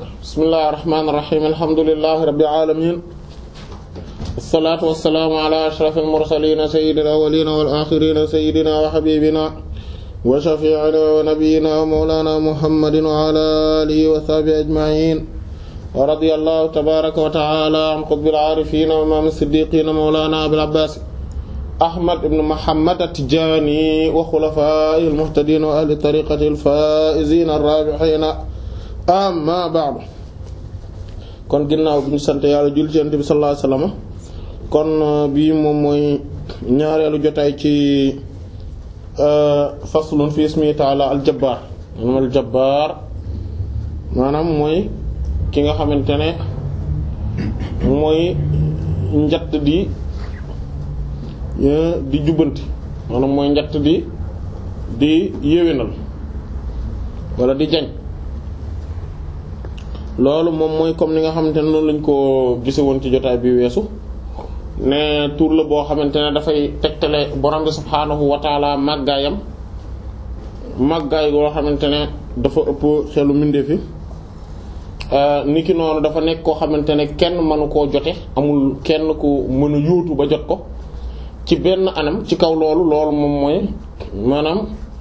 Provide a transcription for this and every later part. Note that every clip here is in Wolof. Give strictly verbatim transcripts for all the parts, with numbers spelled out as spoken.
bismillahir rahmanir rahim alhamdulillahi rabbil alamin wassalatu wassalamu ala ashrafil mursalin sayyidil awwalin wal akhirin sayyidina wa habibina wa shafi'ina wa nabiyyina wa mawlana muhammadin wa ala alihi wa sahbihi ajma'in wa radiyallahu tabaraka wa ta'ala an qutbil arifin wa imam as-siddiqin mawlana abil abbas ahmad ibn muhammad at-tijani wa khulafa'il muhtadin wa ahli tariqatil faizin ar-rabihin amma ba'du. kon ginnaaw bi ñu sant yàlla julli ci Yonent bi sallallahu alayhi wasallam kon bii moom mooy ñaareelu jotaay ci faslun fi ismi ta'ala al-jabbar maanaam al-jabbar maanaam mooy ki nga xamante ne mooy njatt di di jubbanti maanaam mooy njatt di di yéwénal wala di jañ loolu moom mooy comme ni nga xamante ne noonu lañ ko gise woon ci jotaay bi weesu ne tur la boo xamante ne dafay tegtale borom bi subhaanahu wa taala màggaayam màggaay goo xamante ne dafa ëpp xelu mbindeef fi niki noonu dafa nekk koo xamante ne kenn mënu koo jote amul kenn ku mën a yóotu ba jot ko ci benn anam ci kaw loolu loolu moom mooy maanaam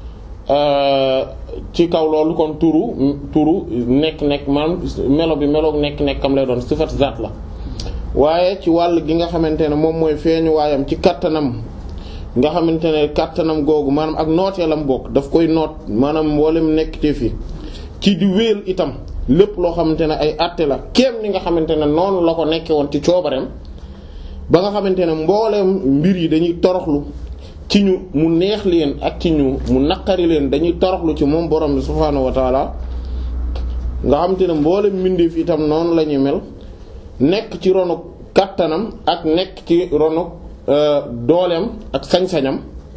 ci kaw loolu kon turu turu nekk-nekk maanaam melo bi meloog nekk-nekkam lay doon sifat zaat la waaye ci wàll gi nga xamante ne moom mooy feeñu waayam ci kattanam nga xamante ne kattanam googu maanaam ak nooteelam bokk daf koy noot maanaam mboolem nekk te fi ci di wéel itam lépp loo xamante ne ay àtte la kéem ni nga xamante ne noonu la ko nekke woon ci coobareem ba nga xamante ne mbooleem mbir yi dañuy toroxlu ci ñu mu neex leen ak ci ñu mu naqari leen dañuy toroxlu ci moom borom bi subhaanahu wa taala nga xamante ne mbooleem mbindeef itam noonu la ñuy mel nekk ci ronu kattanam ak nekk ci ronu dooleem ak sañ-sañam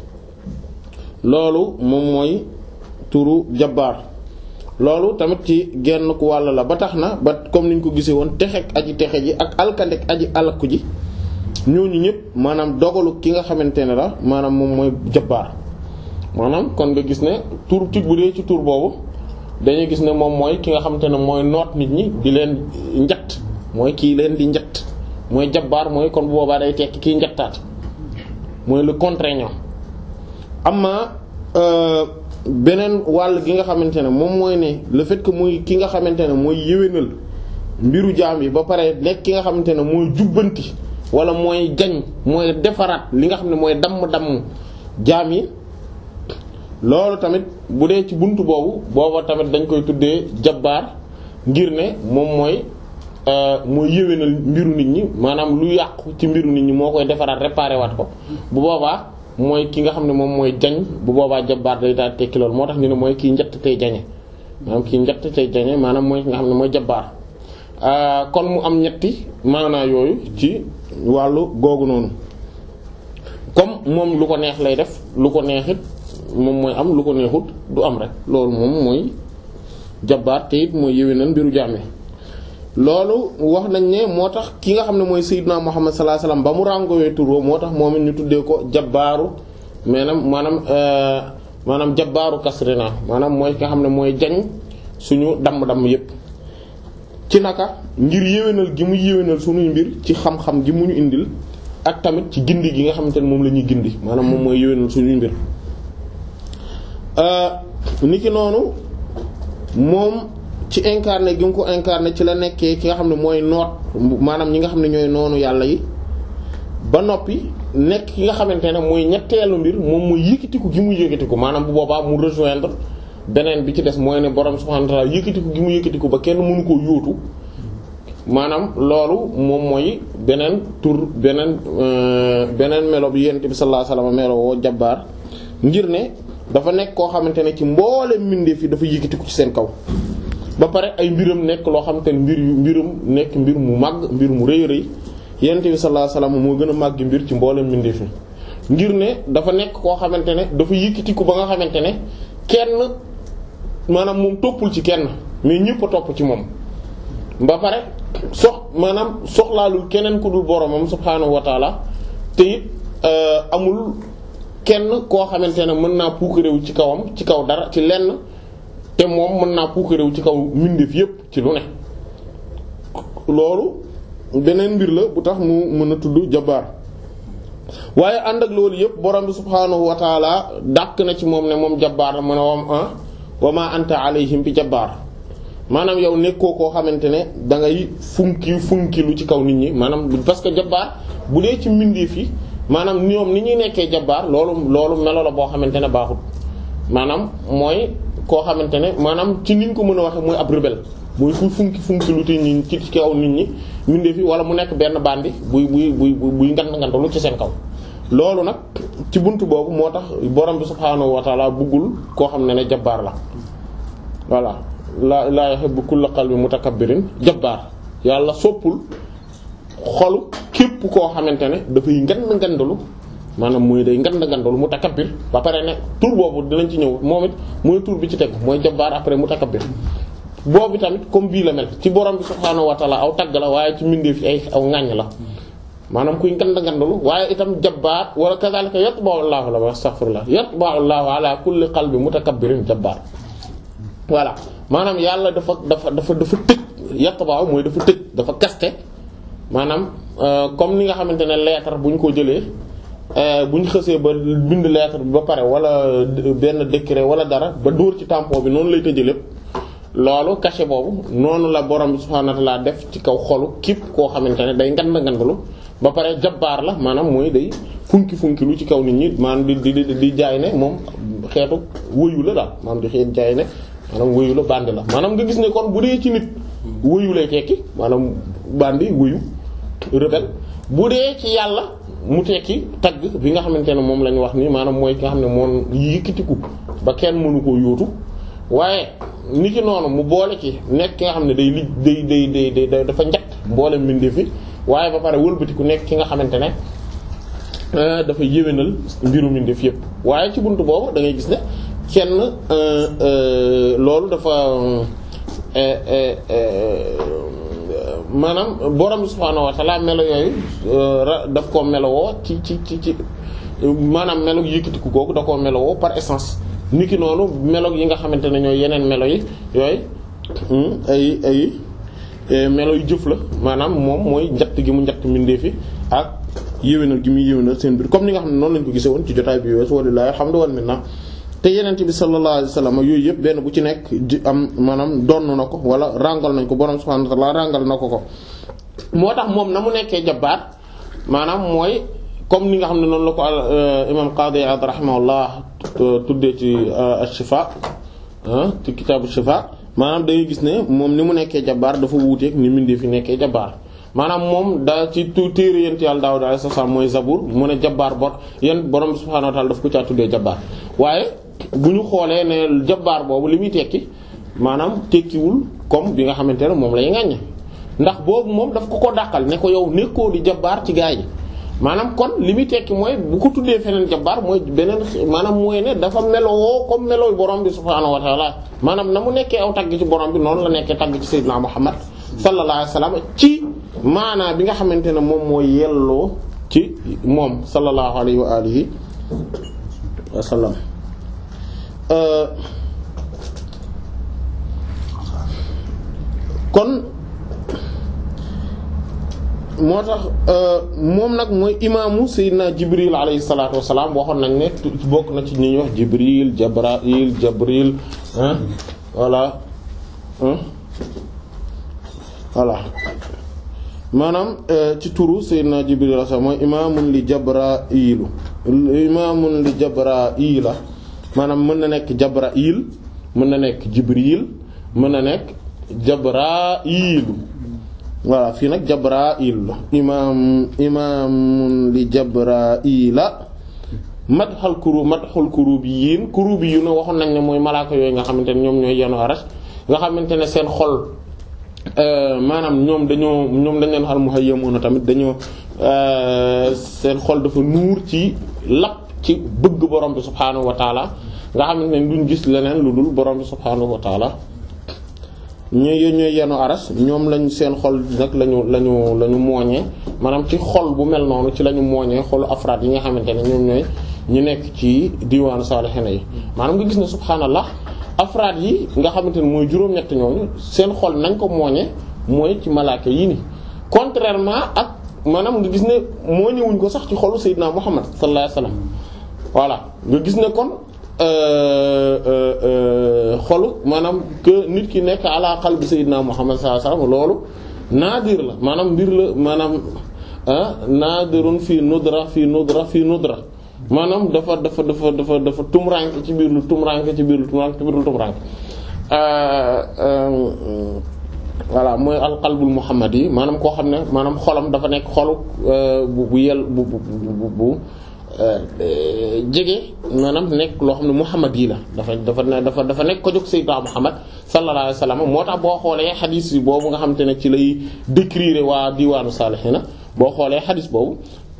loolu moom mooy turu jabbaar loolu tamit ci genn ku wàll la ba tax na ba comme niñ ko gisee woon texek aji texe ji ak alkandek aji alakku ji ñooñu ñëpp maanaam dogalu ki nga xamante ne la maanaam moom mooy jabbaar maanaam kon nga gis ne tur ci bu dee ci tur boobu dañuy gis ne moom mooy ki nga xamante ne mooy noot nit ñi di leen njatt mooy kii leen di njatt mooy jabbaar mooy kon bu boobaa day tekki kii njattaat mooy le contraignant amma beneen wàll gi nga xamante ne moom mooy ne le fait que muy ki nga xamante ne mooy yéwénal mbiru jaam yi ba pare nekk ki nga xamante ne mooy jubbanti wala mooy jañ mooy defaraat li nga xam ne mooy damm-damm jaam yi loolu tamit bu dee ci buntu boobu booba tamit dañ koy tuddee jabbaar ngir ne moom mooy mooy yéwénal mbiru nit ñi maanaam lu yàqu ci mbiru nit ñi moo koy defaraat réparer waat ko bu boobaa mooy ki nga xam ne moom mooy jañ bu boobaa jabbaar day daal tekki loolu moo tax ñu ne mooy kii njett tey jañe maanaam kii njett tey jañe maanaam mooy ki nga xam ne mooy jabbaar kon mu am ñetti maanaa yooyu ci wàllu googu noonu comme moom lu ko neex lay def lu ko neexit moom mooy am lu ko neexut du am rek loolu moom mooy jabbaar te it mooy yéwénal mbiru jàmme loolu wax nañ ne moo tax ki nga xam ne mooy sayyidna Muhammad sallallahu alayhi wasallam ba mu ràngowee turoo moo tax moom it ñu tuddee ko jabbaaru maanaam maanaam maanaam jabbaaru kasrina maanaam mooy ki nga xam ne mooy jañ suñu damm-damm yépp ci naka ngir yéwénal gi mu yéwénal suñuy mbir ci xam-xam gi mu ñu indil ak tamit ci gindi gi nga xamante ne moom la ñuy gindi maanaam moom mooy yéwénal suñuy mbir niki noonu moom ci incarné gi mu ko incarné ci la nekkee ki nga xam ne mooy noot maanaam ñi nga xam ne ñooy noonu yàlla yi ba noppi nekk ki nga xamante ne mooy ñetteelu mbir moom mooy yëkkatiku gi mu yëkkatiku maanaam bu boobaa mu rejoindre beneen bi ci des mooy ne borom subhanahu wa ta'ala yëkkatiku gi mu yëkkatiku ba kenn mënu koo yóotu maanaam loolu moom mooy beneen tur beneen beneen melo bi yonent bi sallallahu alayhi wasallam melo woo jabbaar ngir ne dafa nekk koo xamante ne ci mboolem mbindeef yi dafa yëkkatiku ci seen kaw ba pare ay mbiram nekk loo xamante ne mbir yu mbiram nekk mbir mu màgg mbir mu rëy rëy yonent bi sallallahu alayhi wasallam moo gën a màgg mbir ci mboolem mbindeef yi ngir ne dafa nekk koo xamante ne dafa yëkkatiku ba nga xamante ne kenn maanaam moom toppul ci kenn mais ñëpp a topp ci moom ba pare sox maanaam soxlaalul keneen ku dul boromam subhaanahu wa taala te it amul kenn koo xamante ne mën naa puukarewu ci kawam ci kaw dara ci lenn te moom mën naa puukarewu ci kaw mbindeef yépp ci lu ne loolu beneen mbir la bu tax mu mën a tudd jabbaar waaye ànd ak loolu yëpp borom bi subhaanahu wa taala dàq na ci moom ne moom jabbaar la mën a wam ah wa ma anta alayhim bi jabbaar maanaam yow nekkoo koo xamante ne da ngay funki funki lu ci kaw nit ñi maanaam parce que jabbaar bu dee ci mbindeef yi maanaam ñoom ni ñuy nekkee jabbaar loolu loolu melo la boo xamante ne baaxut maanaam mooy koo xamante ne maanaam ci niñ ko mën a waxe mooy ab rebelle mooy fu funki funki lu te ñi ci kaw nit ñi mbindeef yi wala mu nekk benn bandi buy buy buy buy ngant ngantalu ci seen kaw loolu nag ci buntu boobu moo tax borom bi subhaanahu wa ta'ala buggul koo xam ne ne jabbaar la voilà la la yuhibbu kulla qalbi mutakabbirin jabbaar yàlla soppul xolu képp koo xamante ne dafay ngand ngandalu maanaam muy day ngand ngandalu mutakabbir ba pare ne tur boobu dinañ ci ñëw moom it mooy tur bi ci tegu mooy jabbaar après mutakabbir boobu tamit comme bii la mel ci borom bi subhaanahu wa ta'ala aw tagg la waaye ci mbindeef yi ay aw ŋàññ la maanaam kuy ngand ngandalu waaye itam jabbaar wala kadhalika yatba'u Allahu la astaghfirullah yatba'u Allahu ala kulli qalbi mutakabbirin jabbaar voilà maanaam yàlla dafa dafa dafa dafa tëj yatba'u mooy dafa tëj dafa kaste maanaam comme ni nga xamante ne lettre bu ñu ko jëlee bu ñu xësee ba bind lettre bi ba pare wala benn décret wala dara ba dóor ci tampon bi noonu lay tëjee lépp loolu cachet boobu noonu la borom bi subhaanahu wa ta'ala def ci kaw xolu képp koo xamante ne day ngand ngandalu ba pare jabbaar la maanaam mooy day funki funki lu ci kaw nit ñi maanaam di di di jaay ne moom xeetu wëyu la daal maanaam di xeet jaay ne maanaam wëyu la bandi la maanaam nga gis ne kon bu dee ci nit wëyu lay tekki maanaam bandi wëyu rebelle bu dee ci yàlla mu tekki tagg bi nga xamante ne moom la ñu wax ni maanaam mooy ki nga xam ne moom yëkkatiku ba kenn mënu koo yóotu waaye ni ki noonu mu boole ci nekk ki nga xam ne day li day day day day dafa njëkk mboolem mbindeef fi waaye ba pare wëlbatiku nekk ki nga xamante ne dafa yéwénal mbiru mbindeef yépp waaye ci buntu boobu da ngay gis ne kenn loolu dafa maanaam borom subhaanahu wa ta'ala melo yooyu daf koo melowoo ci ci ci ci maanaam melo yëkkatiku googu da koo melowoo par essence niki noonu melo yi nga xamante ne ñooy yeneen melo yi yooyu ay ay melo yu jëf la maanaam moom mooy njatt gi mu njatt mbindeef fi ak yéwénal gi muy yéwénal seen biir comme ni nga xam ne noonu lañ ko gisee woon ci jotaay bi weesu wallaahi alhamdu wal minna te yeneen bi sallallahu alayhi wasallam yooyu yëpp benn bu ci nekk ji am maanaam donn na ko wala rangal nañ ko borom subhanahu wa ta'ala rangal na ko ko moo tax moom na mu nekkee jabbaar maanaam mooy comme ni nga xam ne noonu la ko al imam Qadi Iyad rahimahullah tuddee ci ash-Shifa ci kitaabu Shifa maanaam day gis ne moom ni mu nekkee jabbaar dafa wuuteeg ni mbindee fi nekkee jabbaar maanaam moom da ci tu téere yent yàlla Daawuud alayhi salaam mooy Zabuur mu ne jabbaar bor yéen borom subhanahu wa ta'ala daf ko caa tuddee jabbaar waaye bu ñu xoolee ne jabbaar boobu li muy tekki maanaam tekkiwul comme bi nga xamante ne moom lay ŋaññe ndax boobu moom daf ko ko dàqal ne ko yow nekkoo di jabbaar ci gaa yi maanaam kon li muy tekki mooy bu ko tuddee feneen jabbaar mooy beneen maanaam mooy ne dafa meloo comme melooy borom bi subhaanahu wa ta'ala maanaam na mu nekkee aw tagg ci borom bi noonu la nekkee tagg ci sayyidina Muhammad sallallahu alayhi wasallam ci maanaa bi nga xamante ne moom mooy yelloo ci moom sallallahu alayhi wa alihi wa sallam kon moo tax moom nag mooy imaamu Seydina Jibril alayhi salaatu wasalaam waxoon nañ ne bokk na ci ñi ñuy wax Jibril Jabrail Jabril ah voilà voilà maanaam ci turu Seydina Jibril alayhi salaam mooy imaamun li Jabrailu imaamun li Jabraila maanaam mën na nekk Jabrail mën na nekk Jibril mën na nekk Jabrailu voilà fii nag Jabrail la imaam imaamun li Jabraila madxal kuru madxul kurubiyin kurubiyin waxoon nañ ne mooy malaaka yooyu nga xamante ne ñoom ñooy yenu arash nga xamante ne seen xol maanaam ñoom dañoo ñoom dañ leen xal muhayyamuna tamit dañoo seen xol dafa nuur ci lapp ci bëgg borom bi subhaanahu wa taala nga xamante ne duñ gis leneen lu dul borom bi subhaanahu wa taala ñooy ñooy yenu aras ñoom lañ seen xol nag lañu lañu la ñu mooñee maanaam ci xol bu mel noonu ci la ñu mooñee xolu afraad yi nga xamante ne ñoom ñooy ñu nekk ci diwaanu saalihiina yi maanaam nga gis ne subhaanallah afraad yi nga xamante ne mooy juróom-ñett ñooñu seen xol nañ ko mooñee mooy ci malaaka yi ni contrairement ak maanaam nga gis ne moo ñëwuñ ko sax ci xolu Seydina Muhammad sallallahu alayhi wasallam voilà nga gis ne kon xolu maanaam que nit ki nekk ala qalbi Seydina Muhammad sallallahu alayhi wasallam loolu naadir la maanaam mbir la maanaam naadirun fii nudra fii nudra fii nudra maanaam dafa dafa dafa dafa dafa tumranke ci biir lu tumranke ci biir lu tumranke ci biir lu tumranke voilà mooy alqalbul muhammad yi maanaam koo xam ne maanaam xolam dafa nekk xolu bu bu yel bu bu bu bu jege maanaam nekk loo xam ne muhammad yi la dafa dafa dafa dafa nekk ko jóg sayyidina Muhammad sallallahu alayhi wasallam moo tax boo xoolee xadis yi boobu nga xam te ne ci lay décrire waa diwaanu saalihiina boo xoolee xadis boobu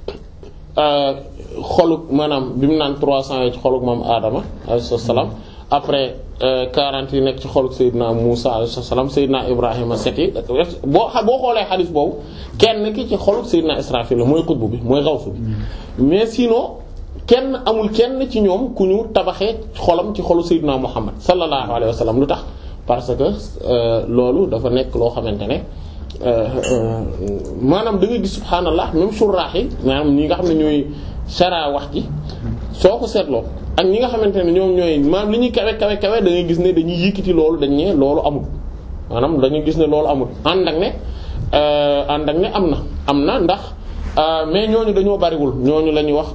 xoluk maanaam bi mu naan trois cents yi ci xoluk moom Adama alayhi salaam après quarante yi nekk ci xoluk Seydina Musa alayhi salaam Seydina Ibrahima set yi boo xa boo xoolee xadis boobu kenn ki ci xoluk Seydina Israfil la mooy xutbu bi mooy xawsu bi mais sinon kenn amul kenn ci ñoom ku ñu tabaxee xolam ci xolu Seydina Muhammad sallallahu alayhi wa sallam lu tax parce que loolu dafa nekk loo xamante ne maanaam da nga gis subhaanallah même surraax yi maanaam ñi nga xam ne ñooy sara wax ji soo ko seetloo ak ñi nga xamante ne ñoom ñooy maanaam li ñuy kawe kawe kawe da ngay gis ne dañuy yëkkati loolu dañ ne loolu amul maanaam dañuy gis ne loolu amul ànd ak ne ànd ak ne am na am na ndax mais ñooñu dañoo bariwul ñooñu la ñuy wax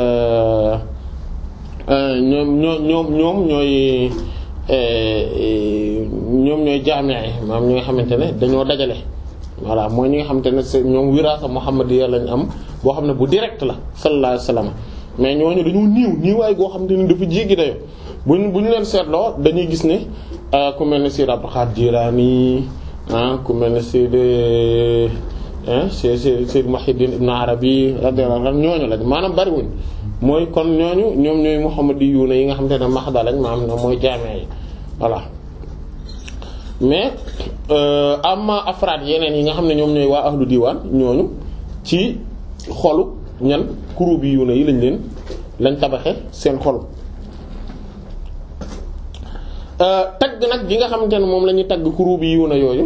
ñoom ñoo ñoom ñoom ñooy ñoom ñooy jaamee maanaam ñi nga xamante ne dañoo dajale voilà mooy ñi nga xamante ne c'est ñoom wiraasa muhammadiyya lañ am boo xam ne bu direct la sallallahu alayhi wasallam mais ñooñu dañoo niiw niiwaay goo xamante ne dafa jéggi dayo buñ bu ñu leen seetloo dañuy gis ne ku mel ne Sayyid Abdul Qadir Jilani ah ku mel ne Sayyid Sayyid Sayyid Muhyiddin Ibn Arabi radiyallahu anhu ñooñu lañ maanaam bariwuñ mooy kon ñooñu ñoom ñooy muhammadiyuuna yi nga xamante ne maxda lañ maanaam ne mooy jaamee yi voilà mais amma afraad yeneen yi nga xam ne ñoom ñooy waa ahlu diwaan ñooñu ci xolu ñan kurubiyuuna yi lañ leen lañ tabaxe seen xol tagg nag gi nga xamante ne moom la ñuy tagg kurubiyuuna yooyu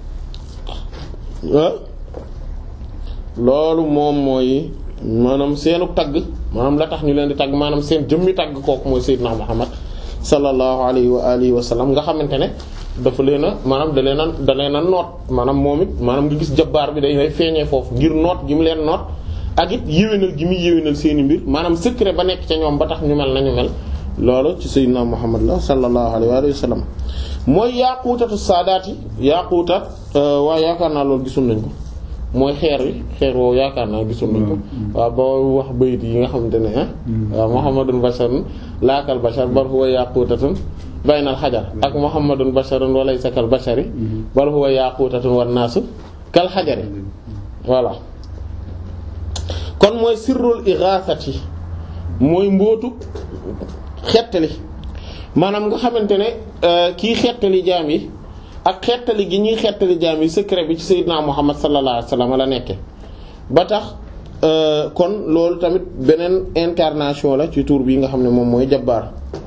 loolu moom mooy maanaam seenu tagg maanaam la tax ñu leen di tagg maanaam seen jëmmi tagg kooku mooy Seydina Muhammad sallallahu alayhi wa alihi wa sallam nga xamante ne dafa leen a maanaam da leen a da leen a noot maanaam moom it maanaam nga gis jabbaar bi day feeñee foofu ngir noot gi mu leen noot ak it yéwénal gi muy yéwénal seeni mbir maanaam secret ba nekk ca ñoom ba tax ñu mel nañu mel loolu ci Seydina Muhammad la sallallahu alayhi wa alihi wa sallam mooy yaaquutatu saadaat yi yaaquutat waaye yaakaar naa loolu gisul nañ ko mooy xeer wi xeer woowu yaakaar naa gisul nañ ko waaw ba wax bayit yi nga xamante ne ah waaw Muhammadun basharun laakal bashar bal huwa yaquutatun baynal xajar ak Muhammadun basharun wa laysa kal bashari bal huwa yaquutatun wan naasu kal xajari voilà kon mooy sirrul ighathati mooy mbootu xettali maanaam nga xamante ne kii xettali jaam yi ak xettali gi ñuy xettali jaam yi secret bi ci Seydina Muhammad sallallahu alayhi wasallam la nekke ba tax kon loolu tamit beneen incarnation la ci tur bi nga xam ne moom mooy jabbaar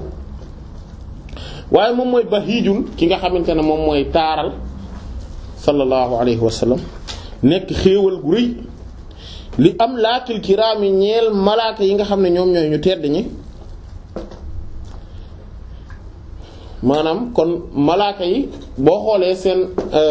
waaye moom mooy bahijun ki nga xamante ne moom mooy taaral sallallahu alayhi wasallam nekk xéewal gu rëy li am laakil kiraami ñeel malaaka yi nga xam ne ñoom ñooy ñu tedd ñi maanaam kon malaaka yi boo xoolee seen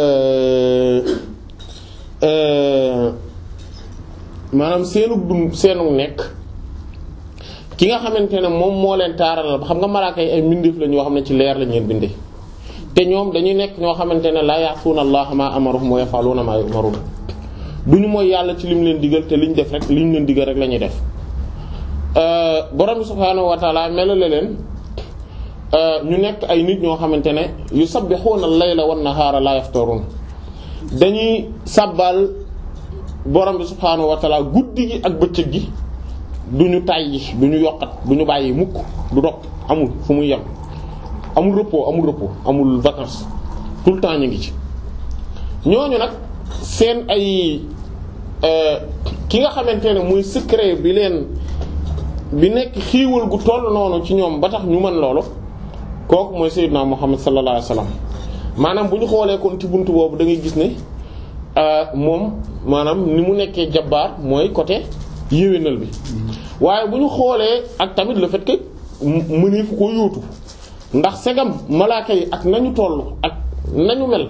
maanaam seenu dund seenu nekk ki nga xamante ne moom moo leen taaralal ba xam nga malaaka yi ay mbindeef la ñoo xam ne ci leer lañ leen bindee te ñoom dañuy nekk ñoo xamante ne laa ya'suuna Allaha maa amarahum wa yaf'aluuna maa yu'maruun duñu mooy yàlla ci lim leen digal te liñ def rek liñ leen digal rek la ñuy def borom subhaanahu wa ta'aala melale leen ñu nekk ay nit ñoo xamante ne yusabbihuuna al-layla wan-nahaara laa yaftaruun dañuy sàbbal borom bi subhaanahu wa ta'aala guddi gi ak bëccëg gi duñu tàyyi duñu yokkat duñu bàyyi mukk du dog amul fu muy yem amul repos amul repos amul vacances tout le temps ñu ngi ci ñooñu nag seen ay ki nga xamante ne muy secret bi leen bi nekk xiiwal gu toll noonu ci ñoom ba tax ñu mën loolu kooku mooy Seydina Muhammad sallallahu alayhi wasallam maanaam bu ñu xoolee kon ci buntu boobu da ngay gis ne moom maanaam ni mu nekkee jabbaar mooy côté yéwénal bi waaye bu ñu xoolee ak tamit le fait que mënee fu ko yóotu ndax segam malaaka yi ak nañu toll ak nañu mel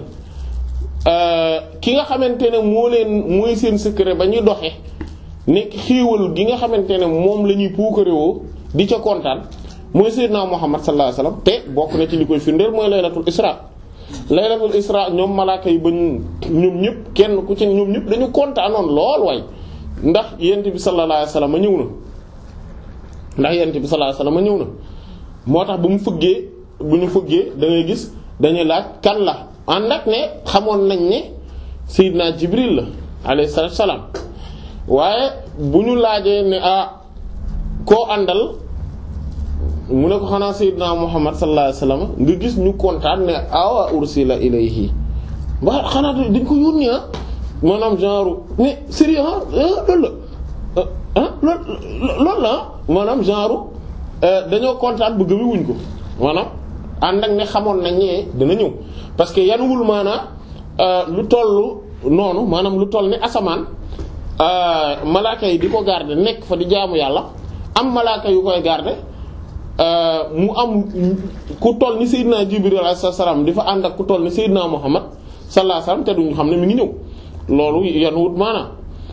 ki nga xamante ne moo leen mooy seen secret ba ñuy doxe nekk xéewal gi nga xamante ne moom la ñuy puukarewoo di ca kontaan mooy Seydina Muhammad sallallahu alayhi wasallam te bokk na ci li koy firndeel mooy laylatul isra laylatul isra ñoom malaaka yi ba ñoom ñëpp kenn ku ci ñoom ñëpp dañu kontaanoon lool waay ndax yent bi sallallahu alayhi wasallam ñëw na ndax yent bi sallallahu alayhi wasallam ñëw na moo tax bu mu fëggee bu ñu fëggee da ngay gis dañuy laaj kan la ànd ak ne xamoon nañ ne Seydina Jibril la alayhi salaam waaye bu ñu laajee ne ah koo àndal mu ne ko xanaa Seydina Muhammad sallallahu alayhi wasallam nga gis ñu kontaan ne awa ursila ilayhi ba xanaa dañ ko yónni ah maanaam genre mais sérieux loolu la ah loolu la maanaam genre dañoo kontaan bu gëmi wuñ ko maanaam ànd ak ne xamoon nañ ne dana ñëw parce que yanuwul maanaa lu toll noonu maanaam lu toll ni asamaan malaaka yi di ko garder nekk fa di jaamu yàlla am malaaka yu koy garder mu am ku toll ni Seydina Jibril alayhi salaam di fa ànd ak ku toll ni Seydina Muhammad sallallahu alayhi wasallam te duñu xam ne mi ngi ñëw loolu yanuwut maanaam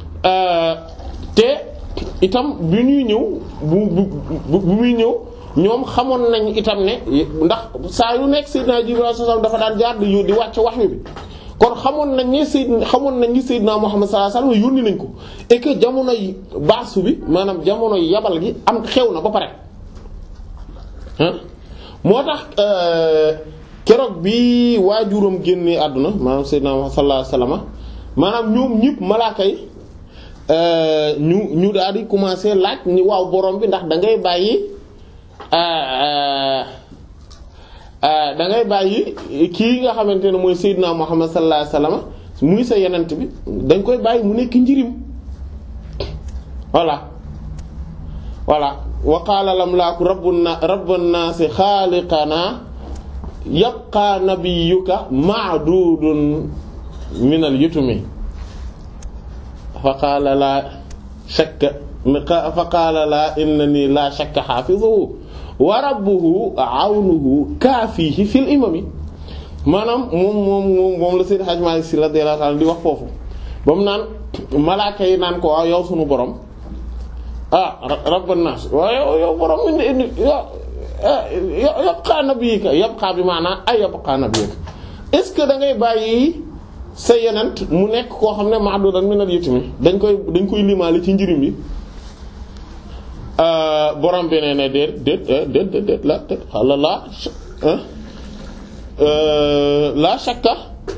te itam bi ñuy ñëw bu bu bu muy ñëw ñoom xamoon nañ itam ne ndax saa yu nekk Seydina Jibril alayhi salaam dafa daan jaar di di wàcc wahyu bi kon xamoon nañ ne Seydina xamoon nañ ni Seydina Muhammad sallallahu alayhi wasallam yónni nañ ko et que jamono yi baasu bi maanaam jamono yi yabal gi am xew na ba pare ah moo tax keroog bi waajuram génnee àdduna maanaam Seydina Muhammad sallallahu alayhi wasallam maanaam ñoom ñëpp malaaka yi ñu ñu daal di commencer laaj ni waaw borom bi ndax da ngay bàyyi da ngay bàyyi kii nga xamante ne mooy Seydina Muhammad sallallahu alayhi wasallam muy sa yenent bi dañ koy bàyyi mu nekk njirim voilà voilà wa qaala lamlaaku rabbuna rabban naasi xaaliqana yabqa nabiyyuka ma'dudun minal yutumi fa qaala laa shakka fa qaala laa innanii laa shakka haafizuhu wa rabbuhu awnuhu kaafihi fil imami maanaam moom moom moom moom la Seydi Hadji Malick Sy radiyallahu ta'ala di wax foofu ba mu naan malaaka yi naan ko waaw yow sunu borom ah rabban naas waaw yow yow borom indi indi yabqa nabiyyuka yabqa bi maanaam ay yabqa nabiyyuka est-ce que da ngay bàyyi sa yenent mu nekk koo xam ne ma'dudan minal yutumi dañ koy dañ koy limaale ci njirim yi borom bi nee na déet déet déet déet déet la déet xala la la shakka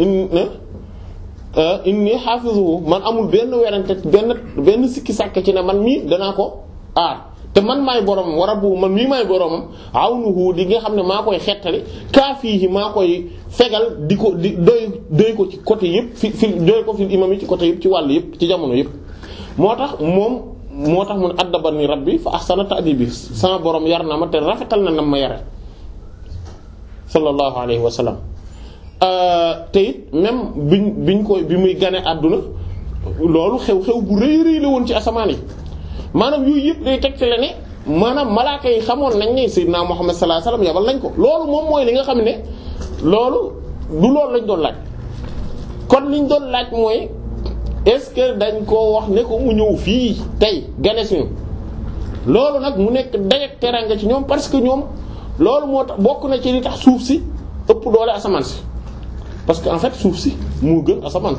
inni hafizuhu man amul benn werante benn benn sikki sàkk ci ne man mii danaa ko aar te man maay boromam wa rabbuhu man mii maay boromam awnuhu di nga xam ne maa koy xettali kaafihi maa koy fegal di ko di doy doy ko ci côté yëpp fi fi doy ko fi imam yi ci côté yëpp ci wàll yëpp ci jamono yëpp moo tax moom moo tax mun addabani rabbi fa ahsana ta'dibi sama borom yar na ma te rafetal na nam ma yare sallallahu alayhi wa sallam te it même biñ biñ koy bi muy gane àdduna loolu xew-xew bu rëy rëy la woon ci asamaan yi maanaam yooyu yëpp day teg ci la ne maanaam malaaka yi xamoon nañ ne Seydina Muhammad sallallahu alayhi wa sallam yabal nañ ko loolu moom mooy li nga xam ne loolu du loolu lañ doon laaj kon liñ doon laaj mooy est-ce que dañ koo wax ne ko mu ñëw fii tey gane suñu loolu nag mu nekk dajeek teranga ci ñoom parce que ñoom loolu moo tax bokk na ci li tax suuf si ëpp doole asamaan si parce que en fait suuf si moo gën asamaan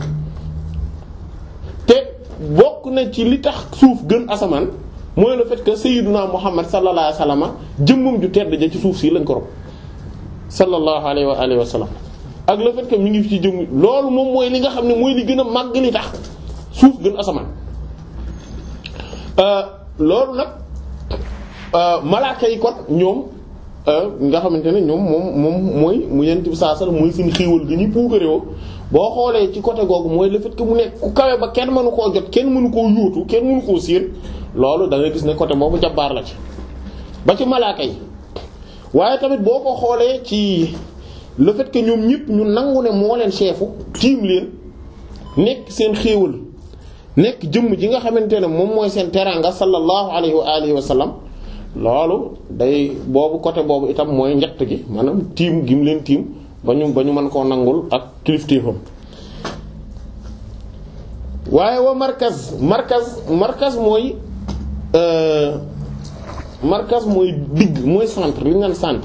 te bokk na ci li tax suuf gën asamaan mooy le fait que sayyiduna Muhammad sallallahu alayhi wa sallam jëmmam ju tedd ja ci suuf si lañ ko rob sallallahu alayhi wa alihi wa sallam ak le fait que mi ngi ci jëm loolu moom mooy li nga xam ne mooy li gën a màgg li tax suuf gën asamaan loolu nag malaaka yi kon ñoom nga xamante ne ñoom moom moom mooy mu yent bi saa sal mooy seen xéewal gi ñuy puukaréew boo xoolee ci côté googu mooy le fait que mu nekk ku kawe ba kenn mënu koo jot kenn mënu koo yóotu kenn mënu koo séen loolu da ngay gis ne côté boobu jabbaar la ci ba ci malaaka yi waaye tamit boo ko xoolee ci le fait que ñoom ñëpp ñu nangu ne moo leen chefu tiim leen nekk seen xéewal nekk jëmm ji nga xamante ne moom mooy seen teraanga sallallahu alayhi wa alihi wa sallam loolu day boobu côté boobu itam mooy njett gi maanaam tiim gi mu leen tiim ba ñu ba ñu mën koo nangul ak kilifteefam. waaye wa markaz markaz markaz mooy markaz mooy digg mooy centre li ñu naan centre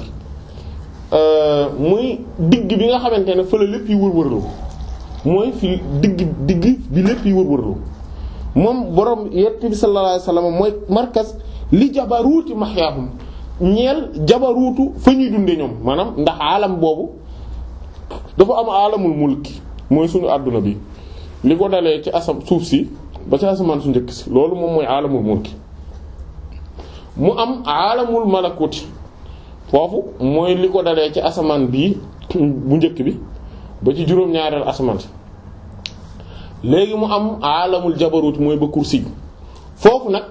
muy digg bi nga xamante ne fa la lépp yi wër-wërlu mooy fi digg digg bi lépp yi wër-wërlu moom borom yett bi sallallahu alayhi wasallam mooy markaz li jabaruuti mahyaahum ñeel jabaruutu fa ñuy dunde ñoom maanaam ndax alam boobu dafa am alamul mulki mooy suñu àdduna bi li ko dalee ci asam suuf si ba ci asamaan su njëkk si loolu moom mooy alamul mulki mu am alamul malakuti foofu mooy li ko dalee ci asamaan bii bu njëkk bi ba ci juróom-ñaareel asamaan si léegi mu am alamul jabarut mooy ba kursi foofu nag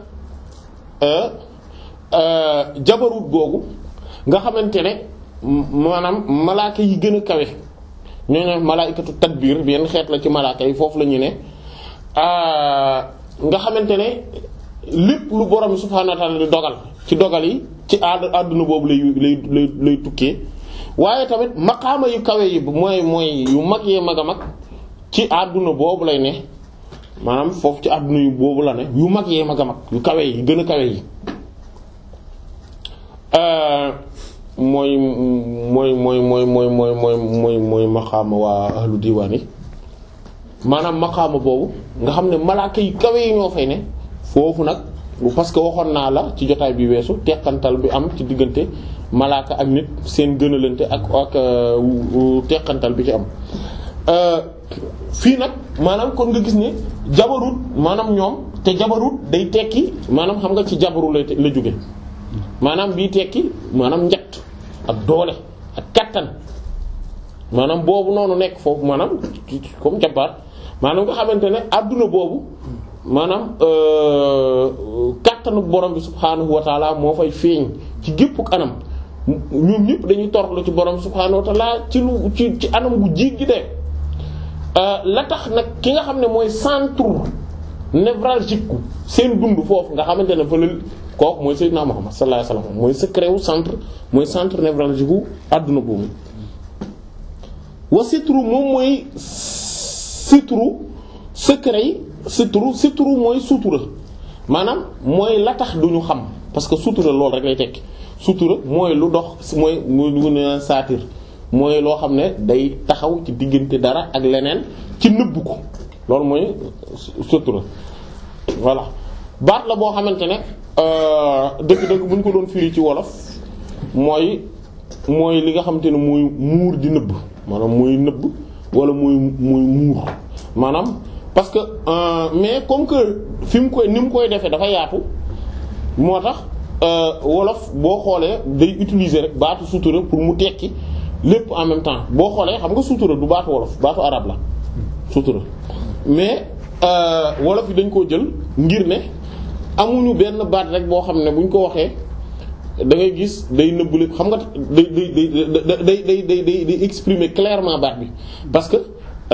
jabarut googu nga xamante ne maanaam malaaka yi gën a kawe ñooñu malaa'ikatu tadbiir benn xeet la ci malaaka yi foofu la ñu ne nga xamante ne lépp lu borom subhaanahu wa ta'aala di dogal ci dogal yi ci aad àdduna boobu lay lay lay lay tukkee waaye tamit maqaama yu kawe yi mooy mooy yu mag yee mag a mag ci àdduna boobu lay ne maanaam foofu ci àdduna yu boobu la ne yu mag yee mag a mag yu kawe yi gën a kawe yi mooy mooy mooy mooy mooy mooy mooy mooy mooy maqaama waa ahlu diwaan yi maanaam maqaama boobu nga xam ne malaaka yu kawe yi ñoo fay ne foofu nag parce que waxoon naa la ci jotaay bi weesu teqantal bi am ci diggante malaaka ak nit seen gënalante ak ak teqantal bi ci am fii nag maanaam kon nga gis ne jabarut maanaam ñoom te jabarut day tekki maanaam xam nga ci jabaru la la jóge maanaam bii tekki maanaam njett ak doole ak kattan maanaam boobu noonu nekk foofu maanaam comme jabar maanaam nga xamante ne adduna boobu maanaam kattanu borom bi subhaanahu wa taala moo fay feeñ ci gépp anam ñoom ñëpp dañuy torlu ci borom subhaanahu wa taala ci lu ci ci anam gu jéggi de la tax nag ki nga xam ne mooy centre névralgique ku seen dund foofu nga xamante ne fa la kooku mooy Seydina Muhammad sallallahu alayhi wasallam mooy secret wu centre mooy centre névralgique wu adduna boobu wa sitru moom mooy sitru secret yi sitru sitru mooy sutura maanaam mooy la tax duñu xam parce que sutura loolu rek lay tekki sutura mooy lu dox mooy mooy lu ne saatir mooy loo xam ne day taxaw ci diggante dara ak leneen ci nëbb ko loolu mooy sutura voilà baat la boo xamante ne dëgg-dëgg bu ñu ko doon firi ci wolof mooy mooy li nga xamante ne mooy muur di nëbb maanaam mooy nëbb wala mooy mooy muur maanaam parce que euh, mais comme que fi mu koy ni mu koy defee dafa yaatu moo tax wolof boo xoolee day utiliser rek baatu sutura pour mu tekki lépp en même temps boo xoolee xam nga sutura du baatu wolof baatu arabe la sutura mais wolof yi dañ koo jël ngir ne amuñu benn baat rek boo xam ne buñ ko waxee da ngay gis day nëbb lépp xam nga day day day day day day day day exprimer clairement baat bi parce que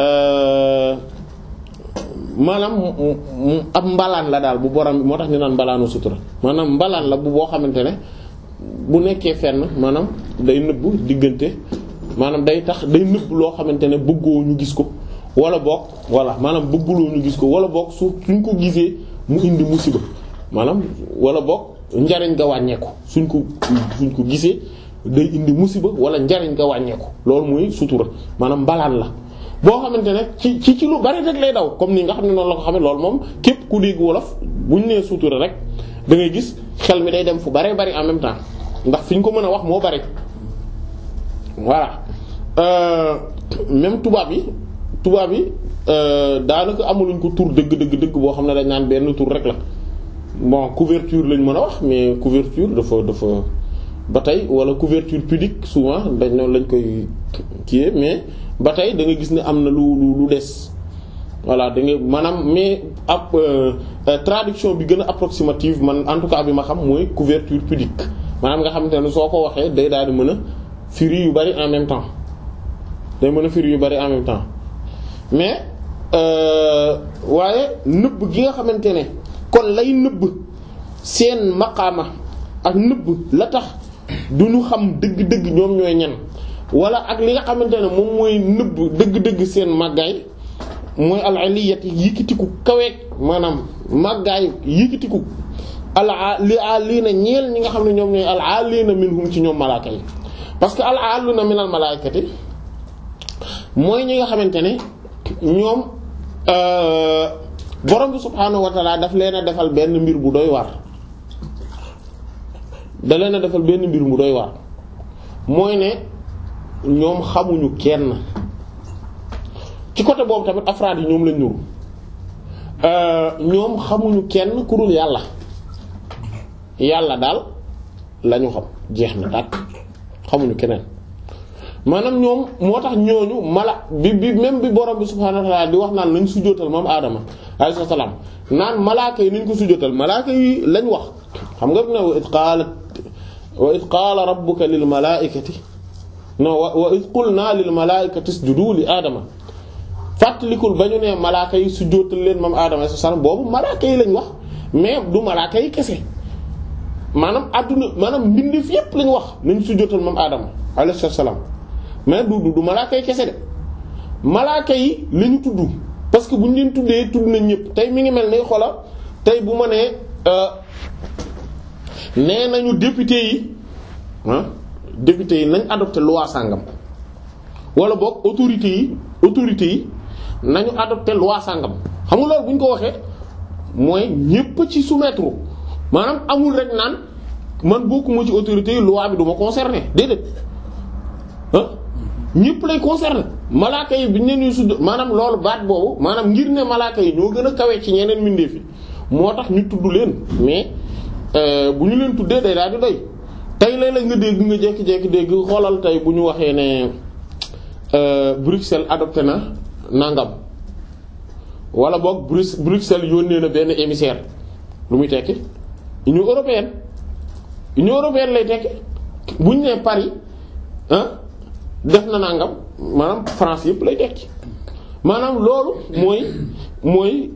maanaam ab mbalaan la daal bu borom moo tax ñu naan mbalaanu sutura maanaam mbalaan la bu boo xamante ne bu nekkee fenn maanaam day nëbb diggante maanaam day tax day nëbb loo xamante ne bëggoo ñu gis ko wala boog voilà maanaam bëgguloo ñu gis ko wala boog su suñ ko gisee mu indi musiba maanaam wala boog njariñ nga wàññeeku suñ ko suñ ko gisee day indi musiba wala njariñ nga wàññeeku loolu mooy sutura maanaam mbalaan la boo xamante ne ci ci ci lu bari rek lay daw comme ni nga xam ne noonu la ko xamee loolu moom képp ku dégg wolof buñ nee sutura rek da ngay gis xel mi day dem fu bari bari en même temps ndax fi ñu ko mën a wax moo bari voilà euh, même tubaab yi tubaab yi daanaka amuluñ ko tur dëgg dëgg dëgg boo xam ne dañ naan benn tur rek la bon couverture lañ mën a wax mais couverture dafa dafa ba tey wala couverture pudique souvent dañ noonu lañ koy kiiyee mais ba tey da nga gis ne am na lu lu lu des voilà da nga maanaam mais ab traduction bi gën a approximative man en tout cas bi ma xam mooy couverture pudique maanaam nga xamante ne soo ko waxee day daal di mën a firi yu bari en même temps day mën a firi yu bari en même temps mais waaye nëbb gi nga xamante ne kon lay nëbb seen maqaama ak nëbb la tax du ñu xam dëgg-dëgg ñoom ñooy ñan wala ak li nga xamante ne moom mooy nëbb dëgg-dëgg seen màggaay mooy al-aliyati yëkkatiku kaweek maanaam màggaay yëkkatiku ala li alina ñeel ñi nga xam ne ñoom ñooy al-alina minhum ci ñoom malaaka yi parce que al-aluna min al-malaikati mooy ñi nga xamante ne ñoom borom bi subhaanahu wa ta'ala daf leen a defal benn mbir bu doy waar da leen a defal benn mbir bu doy waar mooy ne ñoom xamuñu kenn ci côté boobu tamit afraad yi ñoom lañ nuru ñoom xamuñu kenn ku dul yàlla yàlla daal lañu xam jeex na tàkk xamuñu keneen maanaam ñoom moo tax ñooñu mala bi bi même bi borom bi subhaanahu wa ta'ala di wax naan nañ sujjóotal moom aadama alayhi salaam naan malaaka yi nañ ko sujjóotal malaaka yi lañ wax xam nga ne wa id qaala wa id qaala rabbuka lil malaa'ikati non wa id qulna lil malaa'ikati isjudu li aadama fàttalikul ba ñu ne malaaka yi sujjóotal leen moom aadama alayhi salaam boobu malaaka yi lañ wax mais du malaaka yi kese maanaam adduna maanaam mbindeef yépp lañ wax nañ sujjóotal moom aadama alayhi salaam mais du du du malaaka yi kese de malaaka yi la ñu tudd parce que bu ñu leen tuddee tudd nañ ñëpp tey mi ngi mel ni xola tey bu ma nee nee nañu député yi ah député yi nañ adopté loi sàngam wala boog autorité yi autorité yi nañu adopté loi sàngam xam nga loolu bu ñu ko waxee mooy ñëpp ci soumettre maanaam amul rek naan man bokkuma ci autorité yi loi bi du ma concerné déedéet ah ñëpp lay concerné malaaka yi bi ñu leen sudd maanaam loolu baat boobu maanaam ngir ne malaaka yi ñoo gën a kawe ci ñeneen mbindeef yi moo tax ñu tudd leen mais bu ñu leen tuddee day daal di doy tey léeg-léeg nga dégg nga jékki-jékki dégg xoolal tey bu ñu waxee ne Bruxelles adopté na nangam wala boog Bruxelles yónnee na benn émissaire lu muy tekki Union européenne Union européenne lay tekki bu ñu nee Paris ah def na nangam maanaam France yëpp lay tekki maanaam loolu mooy mooy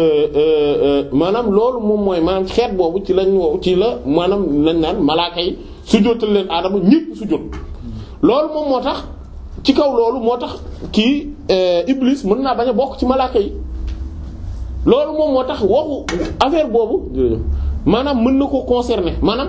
maanaam loolu moom mooy maanaam xeet boobu ci lañ wow ci la maanaam lañ naan malaaka yi sujjóotal leen aadama ñëpp sujjóot loolu moom moo tax ci kaw loolu moo tax kii Iblis mën naa bañ a bokk ci malaaka yi loolu moom moo tax waxu affaire boobu maanaam mën na koo concerner maanaam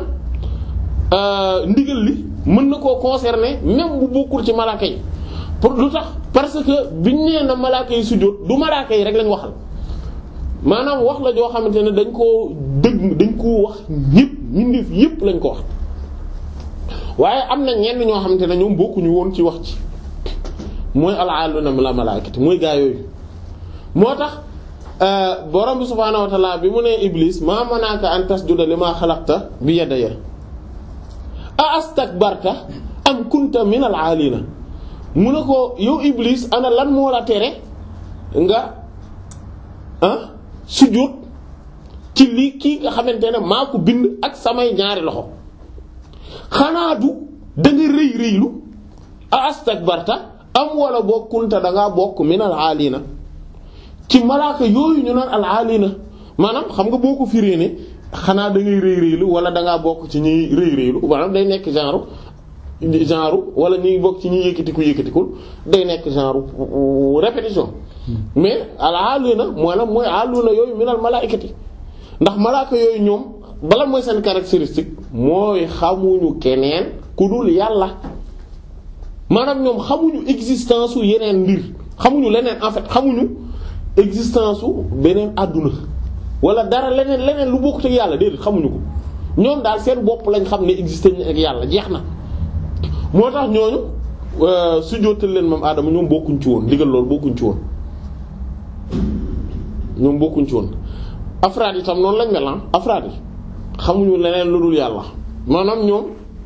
ndigal li mën na koo concerner même bu bokkul ci malaaka yi pour lu tax parce que biñ nee na malaaka yi sujjóot du malaaka yi rek lañ waxal maanaam wax la joo xamante ne dañ koo dëgg dañ koo wax ñëpp mbindeef yëpp lañ ko wax waaye am na ñenn ñoo xamante ne ñoom bokkuñu woon ci wax ci mooy al-aaluna la malaakati mooy gaa yooyu moo tax borom bi subhaanahu wa ta'ala bi mu nee Iblis maa manaaka an tasjuda limaa xalaqta bi yadayya a astakbarta am kunta min al-aalina mu ne ko yow Iblis ana lan moo la tere nga ah sujjóot ci lii kii nga xamante ne maa ko bind ak samay ñaari loxo xanaa du da nga rëy rëylu a astakbarta am wala bokk kunta da ngaa bokk min al-aalina ci malaaka yooyu ñu naan al-aalina maanaam xam nga boo ko firee ne xanaa da ngay rëy rëylu wala da ngaa bokk ci ñuy rëy rëylu maanaam day nekk genre genre wala ñuy bokk ci ñuy yëkkatiku yëkkatikul day nekk genre répétition mais al-aalina mooy la mooy aaluna yooyu minal malaa'ikati ndax malaaka yooyu ñoom bala mooy seen caractéristique mooy xamuñu keneen ku dul yàlla maanaam ñoom xamuñu existence su yeneen mbir xamuñu leneen en fait xamuñu existence su beneen àdduna wala dara leneen leneen lu bokkut ak yàlla déedéet xamuñu ko ñoom daal seen bopp lañ xam ne existé na ak yàlla jeex na moo tax ñooñu sujjóotal leen moom aadama ñoom bokkuñ ci woon digal loolu bokkuñ ci woon ñoom bokkuñ ci woon afraad yi tam noonu lañ mel afraad yi xamuñu leneen lu dul yàlla maanaam ñoom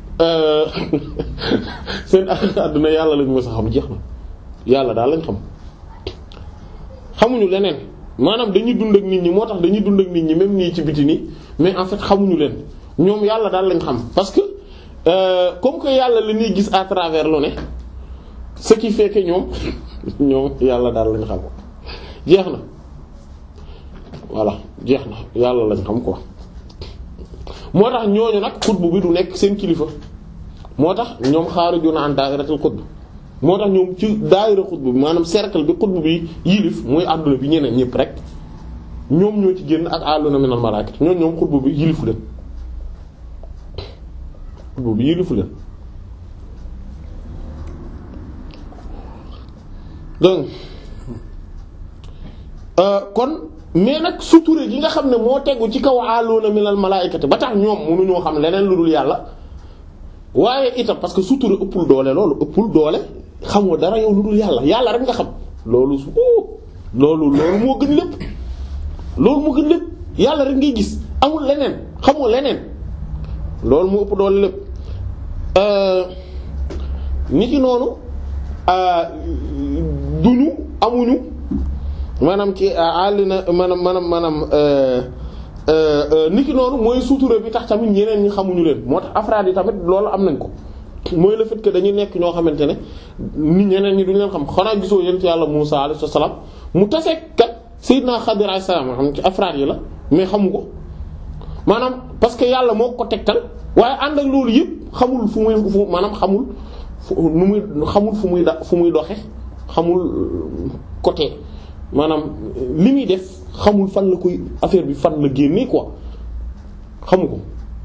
seen àdduna yàlla lañ mës a xam jeex na yàlla daal lañ xam xamuñu leneen maanaam dañuy dund ak nit ñi moo tax dañuy dund ak nit ñi même nii ci biti nii mais en fait xamuñu leen ñoom yàlla daal lañ xam parce que euh, comme que yàlla la ñuy gis à travers lu ne ce qui fait que ñoom ñoom yàlla daal lañ xam jeex na voilà jeex na yàlla lañ xam quoi moo tax ñooñu nag xutbu bi du nekk seen kilifa moo tax ñoom xaarijuna an daa'iratul xutb moo tax ñoom ci daayira xutbu bi maanaam cercle bi xutbu bi yilif mooy àdduna bi ñeneen ñëpp rek ñoom ñoo ci génn ak àlluna minal malaa'ikati ñoom ñoom xutbu bi yilifu leen xutbu bi yilifu leen donc kon mais nag suture gi nga xam ne moo tegu ci kaw àlluna minal malaa'ikati ba tax ñoom mënuñoo xam leneen lu dul yàlla waaye itam parce que suture ëppul doole loolu ëppul doole xamoo dara yow lu dul yàlla yàlla rek nga xam loolu su loolu loolu moo gën lépp loolu moo gën lépp yàlla rek ngay gis amul leneen xamoo leneen loolu moo ëpp doole lépp ni ki noonu duñu amuñu maanaam ci àll na maanaam maanaam maanaam ni ki noonu mooy sutura bi tax tamit ñeneen ñi xamuñu leen moo tax afraad yi tamit loolu am nañ ko mooy le fait que dañuy nekk ñoo xamante ne nit ñeneen ñi duñu leen xam xanaa gisoo yent yàlla Muusaa alayhi salaam mu tase kat Seydina Xadir alayhi salaam xam ci afraad yi la mais xamu ko maanaam parce que yàlla moo ko tegtal waaye ànd ak loolu yëpp xamul fu muy fu maanaam xamul nu muy xamul fu muy da fu muy doxe xamul côté maanaam li muy def xamul fan la koy affaire bi fan la génnee quoi xamu ko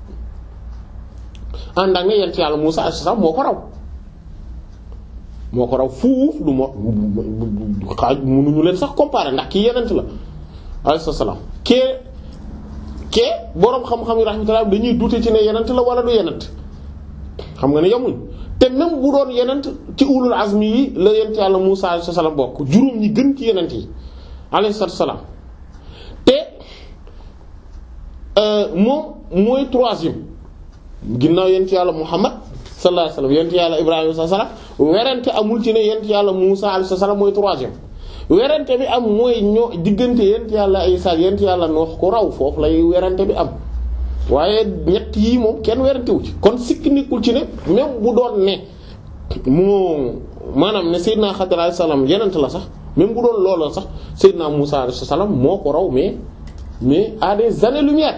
ànd ak ne yent yàlla Muusaa alayhi salaam moo ko raw moo ko raw fuuf du moo xaaj mënuñu leen sax comparer ndax kii yenent la alayhi salaam kee kee boroom xam-xam yi rahmatullah dañuy douter ci ne yenent la wala du yenent xam nga ne yamuñ te même bu doon yenent ci ulul azmi yi la yent yàlla Muusaa alayhi salaam bokk juróom ñi gën ci yenent yi alayhi salaam te moom mooy troisième ginnaaw yent yàlla Muhammad sallallahu alayhi wasallam yent yàlla Ibrahima sallallahu alayhi wasallam werante amul ci ne yent yàlla Muusaa alayhi salaam mooy troisième werante bi am mooy ñoo diggante yent yàlla Isaa yent yàlla Noox ko raw foofu lay werante bi am waaye ñett yii moom kenn werantewu ci kon sikk nekkul ci ne même bu doon ne moo maanaam ne Seydina Xadir alayhi salaam yenent la sax même bu doon looloo sax Seydina Muusaa alayhi salaam moo ko raw mais mais à des années-lumière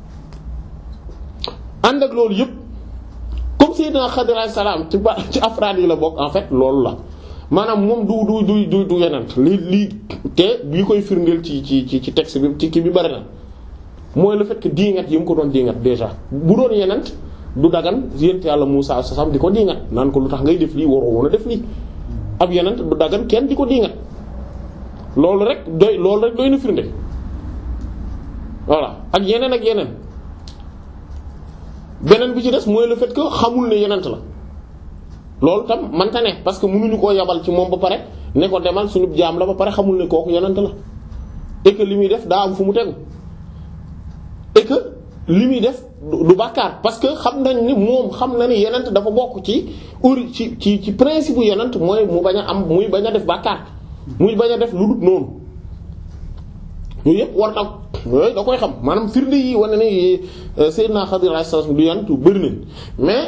ànd ak loolu yëpp comme Seydina Xadir alayhi salaam ci ba ci afraad yi la bokk en fait loolu la maanaam moom du du du du du yenent li lii te bi koy firndeel ci ci ci ci texte bi ci kii bi bari na mooy le fait que diingat yi mu ko doon diingat déjà bu doon yenent du dagan yent yàlla Muusaa alayhi salaam di ko diingat naan ko lu tax ngay def lii waroo woon a def lii ab yenent du dagan kenn di ko diingat loolu rek doy loolu rek doy na firnde voilà ak yeneen ak yeneen beneen bi ci des mooy le fait que xamul ne yenent la loolu tam manta ne parce que mënuñu koo yabal ci moom ba pare ne ko demal suñu jaam la ba pare xamul ne kooku yenent la et que li muy def daa am fu mu tegu et que li muy def du bàkkaar parce que xam nañ ni moom xam na ni yenent dafa bokk ci uri ci ci ci principe bu yenent mooy mu bañ a am muy bañ a def bàkkaar muy bañ a def lu dul noonu yooyu yëpp war na yooyu da koy xam maanaam firnde yi wane ne Seydina Xadir alayhi salaam du yenent bëri nañ mais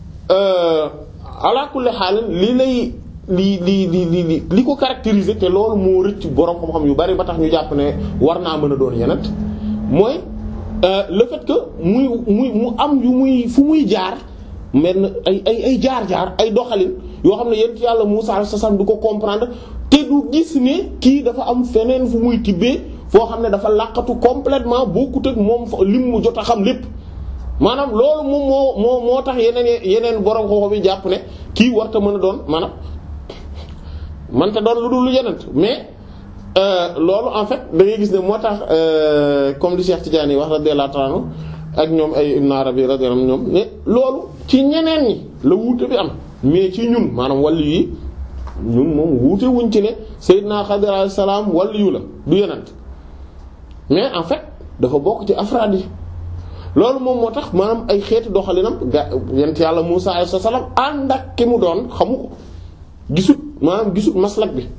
ala kulli xaal li lay li li li li li ko caractériser te loolu moo rëcc borom xam-xam yu bari ba tax ñu jàpp ne war naa mën a doon yenent mooy le fait que muy muy mu am yu muy fu muy jaar mel ay ay ay jaar-jaar ay doxalin yoo xam ne yent yàlla Muusaa alayhi salaam du ko comprendre te du gis ne kii dafa am feneen fu muy tibbee foo xam ne dafa làqatu complètement bokkut ak moom lim mu jot a xam lépp maanaam loolu moom moo moo moo tax yeneen yeneen borom xooxo bi jàpp ne kii warta mën a doon maanaam mënta doon lu dul lu yenent mais loolu en fait da ngay gis ne moo tax comme li Cheikh Tidiane wax radiyallahu ta'ala anhu ak ñoom ay Ibn Arabi radiyallahu ñoom ne loolu ci ñeneen ñi la wuute bi am mais ci ñun maanaam wàllu yi ñun moom wuute wuñ ci ne Seydina Xadir alayhi salaam wàllu yu la du yenent mais en fait dafa bokk ci afraad yi loolu moom moo tax maanaam ay xeeti doxalinam ga yent yàlla Muusaa alayhi salaam ànd ak ki mu doon xamu ko gisut maanaam gisut maslak bi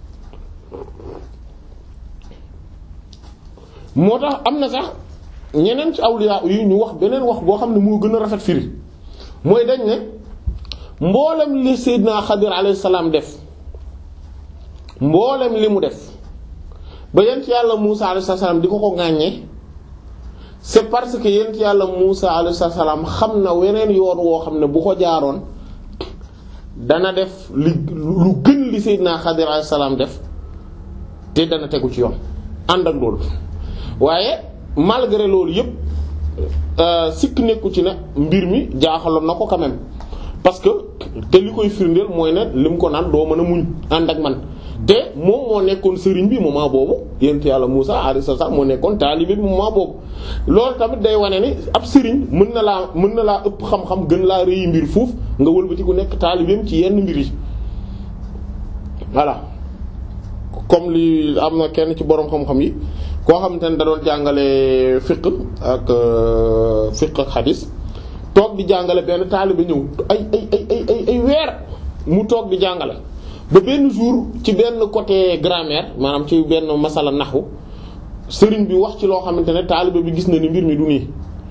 moo tax am na sax ñeneen ci awliya yi ñu wax beneen wax boo xam ne moo gën a rafet firi mooy dañ ne mboolem li Seydina Xadir alayhi salaam def mboolem li mu def ba yent yàlla Muusa alayhi salaam di ko ko ŋàññee c'est parce que yent yàlla Muusa alayhi salaam xam na weneen yoon woo xam ne bu ko jaaroon dana def li lu gën li Seydina Xadir alayhi salaam def te dana tegu ci yoon ànd ak loolu waaye malgré loolu yépp sikk nekku ci ne mbir mi jaaxaloon na ko quand même parce que te li koy firndeel mooy ne lim ko naan doo mën a muñ ànd ak man te moom moo nekkoon sëriñ bi moment boobu yent yàlla Muusa alayhi salaam moo nekkoon taalibe bi moment boobu loolu tamit day wane ni ab sëriñ mën na laa mën na laa ëpp xam-xam gën laa rëyi mbir fuuf nga wëlbati ku nekk taalibeem ci yenn mbir yi voilà comme li am na kenn ci boroom xam-xam yi koo xamante ne da doon jàngale fiqh ak fiqh ak xadis toog di jàngale benn taalibe ñëw ay ay ay ay ay weer mu toog di jàngale ba benn jour ci benn côté grammaire maanaam ci benn masala naxu sëriñ bi wax ci loo xamante ne taalibe bi gis na ni mbir mi du nii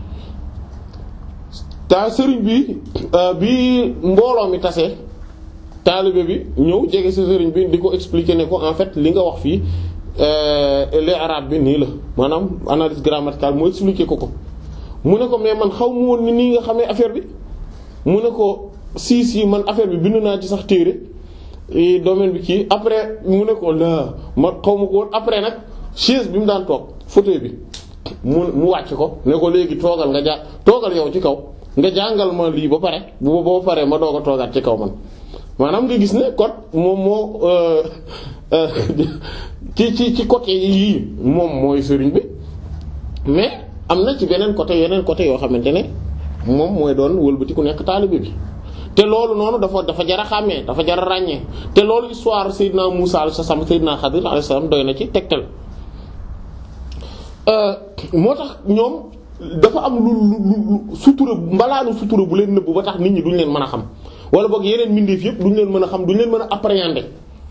ta sëriñ bi bi mbooloo mi tasee taalibe bi ñëw jege ci sëriñ bi di ko expliquer ne ko en fait li nga wax fii les arabes bi nii la maanaam analyse grammaticale mu expliquer ko ko mu ne ko mais man xaw mu woon ni nii nga xamee affaire bi mu ne ko si si man affaire bi bind naa ci sax téere domaine bi kii après mu ne ko la ma xaw ma ko woon après nag chaise bi mu daan toog fauteuil bi mu mu wàcc ko ne ko léegi toogal nga ja toogal yow ci kaw nga jàngal ma lii ba pare bu ba pare ma doog a toogaat ci kaw man maanaam nga gis ne kon moom moo ci ci ci côté yii moom mooy sëriñ bi mais am na ci beneen côté yeneen côté yoo xamante ne moom mooy doon wëlbati ku nekk taalibe bi te loolu noonu dafa dafa jar a xàmmee dafa jar a ràññee te loolu histoire Seydina Muusa alayhi salaam Seydina Xadir alayhi salaam doy na ci tegtal moo tax ñoom dafa am lu lu lu sutura mbalaanu sutura bu leen nëbbu ba tax nit ñi duñ leen mën a xam wala boog yeneen mbindeef yëpp duñ leen mën a xam duñ leen mën a appréhender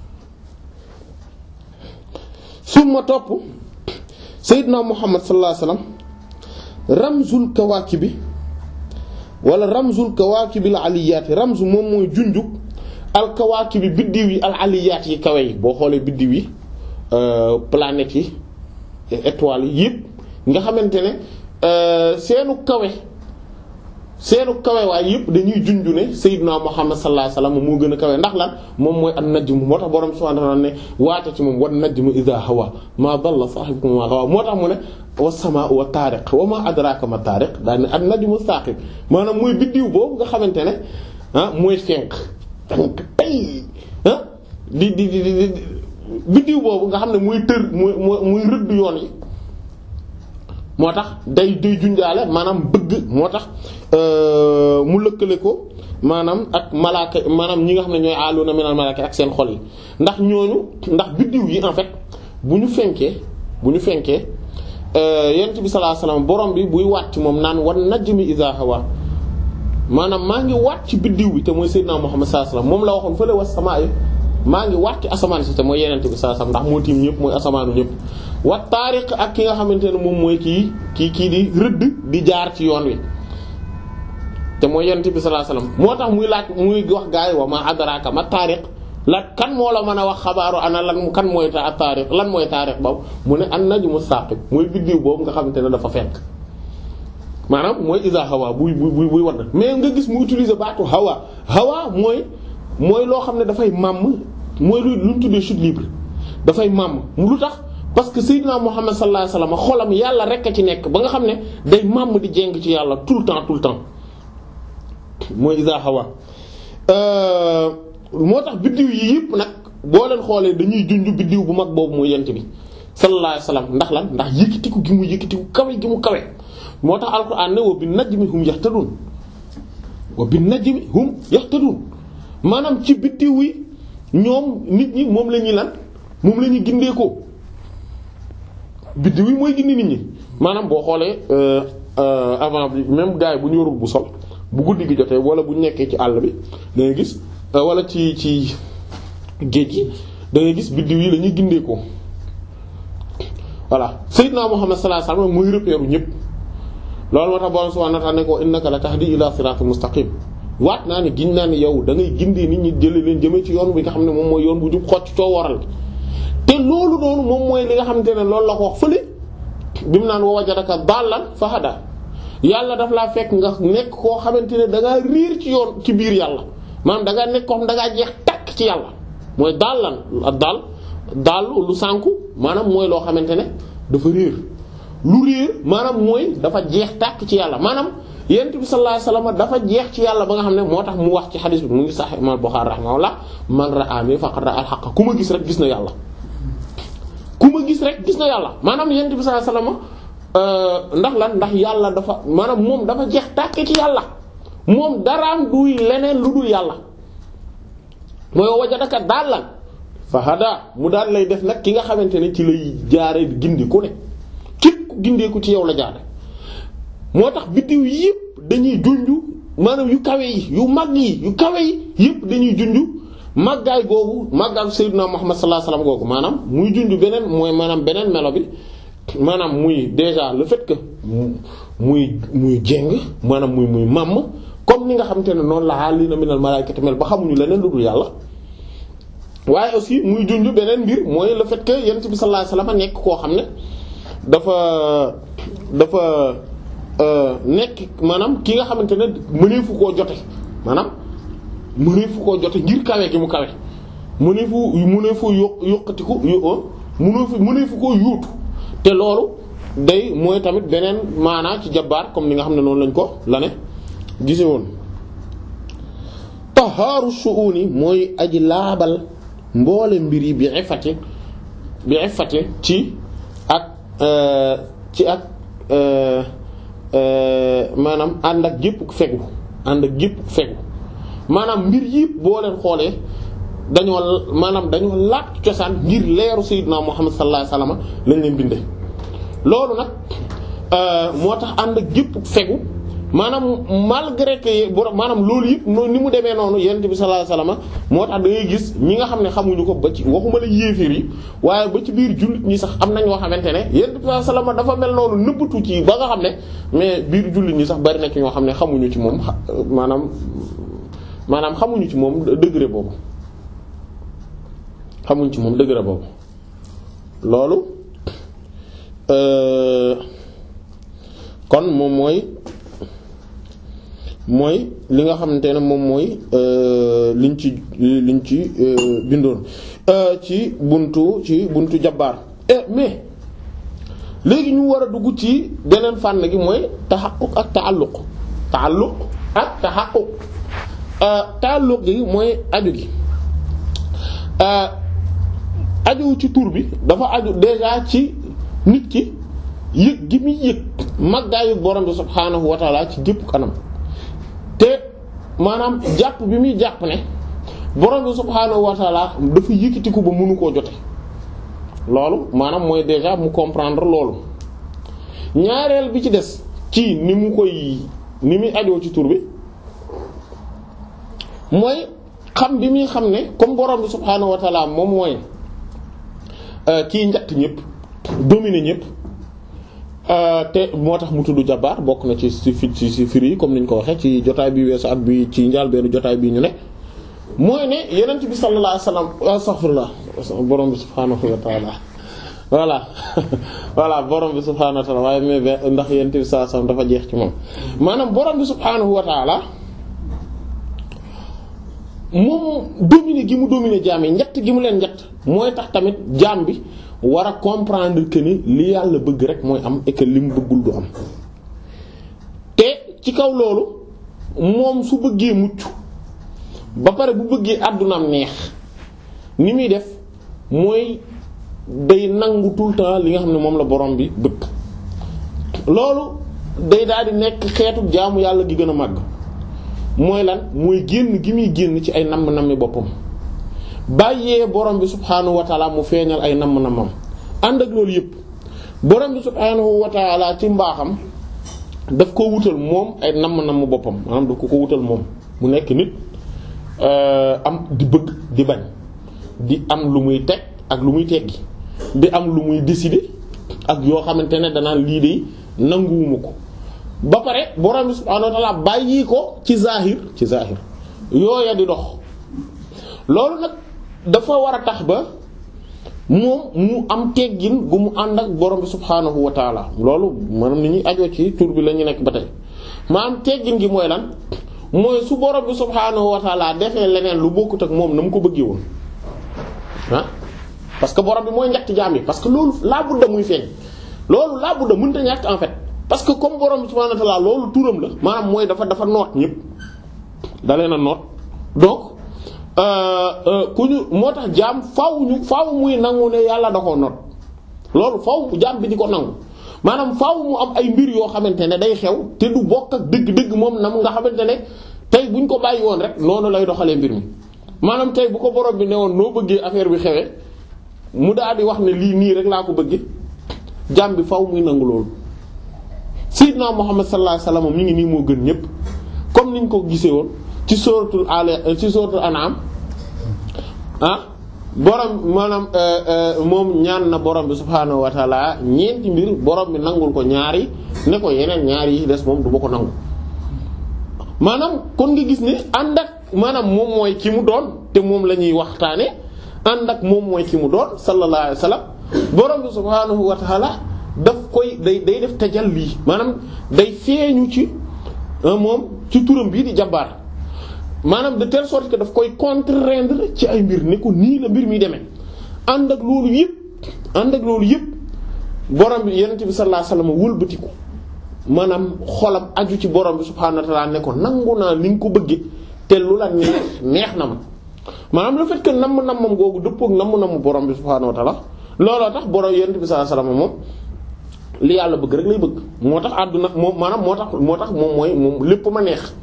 summa topp Seydina Muhammad sallallahu alayhi wasallam ramzul kawaakibi wala ramzul kawaakibil aliyaati ramzu moom mooy junjuk al kawaakibi biddiw yi al aliyaat yi kawe yi boo xoolee biddiw yi planètes yi étoiles yi yëpp nga xamante ne seenu kawe seenu kawe waaye yëpp dañuy junju ne Seydina Muhammad sallallahu alayhi wasallam moo gën a kawe ndax lan moom mooy an najm moo tax borom subhanahu wa ta'ala ne waate ci moom wan najmu idha hawa ma dalla sahibukum ma hawa moo tax mu ne was samaa'u wa taariq wa ma adraka ma taariq daal ne an najmu saqib maanaam mooy biddiw boobu nga xamante ne ah mooy fenk fenk tey ah di di di di biddiw boobu nga xam ne muy tër muy muy rëdd yoon yi moo tax day day junjaale maanaam bëgg moo tax mu lëkkale ko maanaam ak malaaka maanaam ñi nga xam ne ñooy aaluna minal malaaka ak seen xol yi ndax ñooñu ndax biddiw yi en fait bu ñu fenkee bu ñu fenkee yonent bi sallallahu alayhi wasallam borom bi buy waat ci moom naan wan najmi idha hawa maanaam maa ngi waat ci biddiw bi te mooy Seydina Muhammad sallallahu alayhi wasallam moom la waxoon fële was samaa'i maa ngi waat ci asamaan si te mooy yonent bi sallallahu alayhi wasallam ndax moo tiim ñëpp mooy asamaanu ñëpp wa taariq ak ki nga xamante ne moom mooy kii kii kii di rëdd di jaar ci yoon wi te mooy yonent bi sallallahu alayhi wasallam moo tax muy laaj muy wax gaa yi wa ma adraka ma taariq la kan moo la mën a wax xabaaru ana lan kan mooy ta taariq lan mooy taariq boobu mu ne an najmu saqib mooy biddiw boobu nga xamante ne dafa fekk maanaam mooy isa hawa buy buy buy wadd mais nga gis mu utiliser baatu hawa hawa mooy mooy loo xam ne dafay màmm mooy lu ñu tuddee chute libre dafay màmm lu tax parce que Seydina Muhammad sallallahu alayhi wasallam xolam yàlla rek a ci nekk ba nga xam ne day màmm di jéng ci yàlla tout le temps tout le temps mooy isa hawa moo tax biddiw yi yëpp nag boo leen xoolee dañuy junj biddiw bu mag boobu mooy yent bi sallallahu alayhi wasallam ndax lan ndax yëkkatiku gi mu yëkkatiku kawe gi mu kawe moo tax alquran ne wa bin najmi hum yahtadun wa bin najmi hum yahtadun maanaam ci biddiw yi ñoom nit ñi moom la ñuy lan moom la ñuy gindee ko biddiw yi mooy gindi nit ñi maanaam boo xoolee avant bi même gars yi bu ñu yorul bu sol bu guddi gi jotee wala bu ñu nekkee ci àll bi da ngay gis wala ci ci géej gi da ngay gis biddiw yi la ñuy gindee ko voilà Seydina Muhammad sallallahu alayhi wasallam mooy repéru ñëpp loolu moo tax Boroom subhaanahu wa ta'aala ne ko innaka la tahdi ila siratin mustaqim waat naa ne giñ naa ne yow da ngay gindi nit ñi jëlee leen jëmee ci yoon bi nga xam ne moom mooy yoon bu jub xocc coo waral te loolu noonu moom mooy li nga xamante ne loolu la ko wax fële bi mu naan wa wajadaka dallan fa hada yàlla daf laa fekk nga nekk koo xamante ne da ngaa riir ci yoon ci biir yàlla maanaam da ngaa nekk koo xam da ngaa jeex takk ci yàlla mooy dallan ak daal daal lu sànku maanaam mooy loo xamante ne dafa réer lu réer maanaam mooy dafa jeex tàkk ci yàlla maanaam yonent bi sallallahu alayhi wasallam dafa jeex ci yàlla ba nga xam ne moo tax mu wax ci xadis bi mu ngi Sahih Imam Bukhari rahimahullah man ra'ani faqad ra'a al-haqq ku ma gis rek gis na yàlla ku ma gis rek gis na yàlla maanaam yonent bi sallallahu alayhi wasallam ndax lan ndax yàlla dafa maanaam moom dafa jeex tàkk ci yàlla moom daraam duy leneen lu dul yàlla mooy wajadaka dallan fa hada mu daal lay def nag ki nga xamante ne ci lay jaare gindi ku ne képp ku gindeeku ci yow la jaare moo tax biddiw yëpp dañuy junju maanaam yu kawe yi yu mag yi yu kawe yi yëpp dañuy junju màggaay googu màggaay Seydina Muhammad sallallahu alayhi wasallam googu maanaam muy junju beneen mooy maanaam beneen melo bi maanaam muy déjà le fait que muy muy jéng maanaam muy muy màmm comme ni nga xamante ne noonu la alina minal malaikati mel ba xamuñu leneen lu dul yàlla waaye aussi muy junj beneen mbir mooy le fait que yonent bi sallallahu alayhi wasallam nekk koo xam ne dafa dafa nekk maanaam ki nga xamante ne mëneefu koo jote maanaam mëneefu koo jote ngir kawe gi mu kawe mëneefu mëneefu yokk yokkatiku mëneefu mëneefu koo yuutu te loolu day mooy tamit beneen maanaa ci jabbaar comme ni nga xam ne noonu lañ ko la ne gise woon tahaaru shu'uni mooy aji laabal mboole mbir yi bi ifati bi ifati ci ak ci ak maanaam ànd ak gépp fegu ànd ak gépp fegu maanaam mbir yëpp boo leen xoolee dañoo maanaam dañoo laat cosaan ngir leeru sayyidina Muhammad sallallahu alayhi wasallam lañ leen binde loolu nag moo tax ànd ak gépp fegu maanaam malgré que maanaam loolu yëpp ni mu demee noonu yonent bi sallallahu alayhi wasallam moo tax da ngay gis ñi nga xam ne xamuñu ko ba ci waxuma la yéeféer yi waaye ba ci biir jullit ñi sax am na ñoo xamante ne yonent bi sallallahu alayhi wasallam dafa mel noonu nëbbatu ci ba nga xam ne mais biir jullit ñi sax bari na ci ñoo xam ne xamuñu ci moom maanaam maanaam xamuñu ci moom degré boobu xamuñu ci moom degré boobu loolu kon moom mooy mooy li nga xamante ne moom mooy liñ ci liñ ci bindoon ci buntu ci buntu jabbaar mais léegi ñu war a dugg ci beneen fànn gi mooy taxaqquq ak taalluq taalluq ak taxaqquq taalluq gi mooy aju gi aju ci tur bi dafa aju déjà ci nit ki yëg gi muy yëg màggaayu borom bi subhaanahu wa taala ci gépp kanam te maanaam jàpp bi muy jàpp ne borom bi subhaanahu wa taala dafa yëkkatiku ba mënu koo jote loolu maanaam mooy déjà mu comprendre loolu ñaareel bi ci des ci ni mu koy ni muy ajoo ci tur bi mooy xam bi muy xam ne comme borom bi subhaanahu wa taala moom mooy kii njatt ñëpp dominer ñëpp te moo tax mu tudd jabaar bokk na ci ci ci ci firi yi comme niñ ko waxee ci jotaay bi weesu at bi ci njaal benn jotaay bi ñu ne mooy ne yenent bi sallallahu alayhi wasallam astaghfirullah borom bi subhaanahu wa ta'ala voilà voilà borom bi subhaanahu wa ta'ala waaye mais ndax yenent bi sallallahu alayhi wasallam dafa jeex ci moom maanaam borom bi subhaanahu wa ta'ala moom dominer gi mu dominer jaam yi njett gi mu leen njett mooy tax tamit jaam bi war a comprendre que ni li yàlla bëgg rek mooy am et que li mu bëggul du am te ci kaw loolu moom su bëggee mucc ba pare bu bëggee àddunaam neex ni muy def mooy day nangu tout le temps li nga xam ne moom la borom bi bëgg loolu day daal di nekk xeetu jaamu yàlla gi gën a màgg mooy lan mooy génn gi muy génn ci ay namm-nammi boppam bàyyee borom bi subhaanahu wa taala mu feeñal ay namm-nammam ànd ak loolu yëpp borom bi subhaanahu wa taala ci mbaaxam daf ko wutal moom ay namm-namm boppam maanaam daf ko ko wutal moom mu nekk nit am di bëgg di bañ di am lu muy teg ak lu muy teggi di am lu muy décider ak yoo xamante ne danaan lii de nanguwuma ko ba pare borom bi subhaanahu wa ta'ala bàyyi ko ci zahir ci zahir yooya di dox loolu nag dafa war a tax ba moom mu am teggin gu mu ànd ak borom bi subhaanahu wa ta'ala loolu maanaam ni ñuy ajoo ci tur bi la ñu nekk ba tey ma am teggin gi mooy lan mooy su borom bi subhaanahu wa ta'ala defee leneen lu bokkut ak moom na mu ko bëggee woon ah parce que borom bi mooy njëkk jaam yi parce que loolu laa budda muy feeñ loolu laa budda mënta ñàkk en fait parce que comme borom bi subhaanahu wa ta'ala loolu turam la maanaam mooy dafa dafa noot ñëpp da leen a noot donc ku ñu moo tax jaam faaw ñu faaw muy nangu ne yàlla da koo noot loolu faaw jaam bi di ko nangu maanaam faaw mu am ay mbir yoo xamante ne day xew te du bokk ak dëgg-dëgg moom nam nga xamante ne tey buñ ko bàyyi woon rek noonu lay doxalee mbir mi maanaam tey bu ko borom bi ne woon noo bëggee affaire bi xewee mu daal di wax ne lii nii rek laa ko bëggee jaam bi faaw muy nangu loolu. Sayyidna Muhammad sallallahu alayhi wasallam mi ngi nii moo gën ñëpp comme niñ ko gisee woon ci suratul al ci suratul an'am ah borom maanaam moom ñaan na borom bi subhaanahu wa ta'ala ñeenti mbir borom bi nangul ko ñaari ne ko yeneen ñaari yi des moom du ba ko nangu maanaam kon nga gis ne ànd ak maanaam moom mooy ki mu doon te moom la ñuy waxtaane ànd ak moom mooy ki mu doon sallallahu alayhi wasallam borom bi subhaanahu wa ta'ala daf koy day day def tajalli maanaam day feeñu ci moom ci turam bii di jabbaar maanaam de telle sorte que daf koy contraindre ci ay mbir ne ko nii la mbir mi demee ànd ak loolu yëpp ànd ak loolu yëpp borom bi yonent bi sallallahu alayhi wasallam wëlbatiku maanaam xolam aju ci borom bi subhaanahu wa ta'ala ne ko nangu naa li nga ko bëggee te lu la neex neex na ma maanaam le fait que namm nammam googu dëppoo ak namm namm borom bi subhaanahu wa ta'ala looloo tax borom yonent bi sallallahu alayhi wasallam moom li yàlla bëgg rek lay bëgg moo tax àdduna moom maanaam moo tax moo tax moom mooy moom lépp ma neex.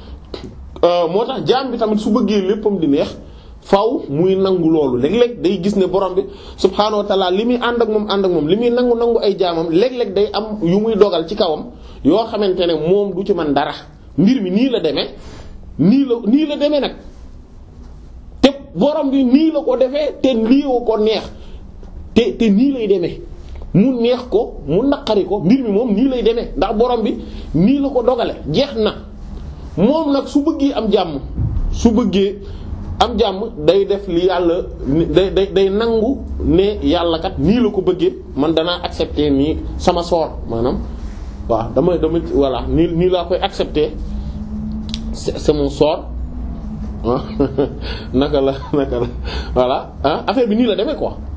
moo tax jaam bi tamit su bëggee léppam di neex faw muy nangu loolu léeg-léeg day gis ne borom bi subhaanahu wa ta'ala li muy ànd ak moom ànd ak moom li muy nangu nangu ay jaamam léeg-léeg day am yu muy dogal ci kawam yoo xamante ne moom du ci man dara mbir mi nii la demee nii la nii la demee nag te borom bi nii la ko defee te lii ko neex te te nii lay demee mu neex ko mu naqari ko mbir mi moom nii lay demee ndax borom bi nii la ko dogale jeex na. moom nag su bëggee am jàmm su bëggee am jàmm day def li yàlla day day day nangu ne yàlla kat nii la ko bëggee man danaa accepter nii sama sort maanaam waaw dama dama voilà nii nii laa koy accepter c'est c'est mon sort ah naka la naka la voilà ah affaire bi nii la demee quoi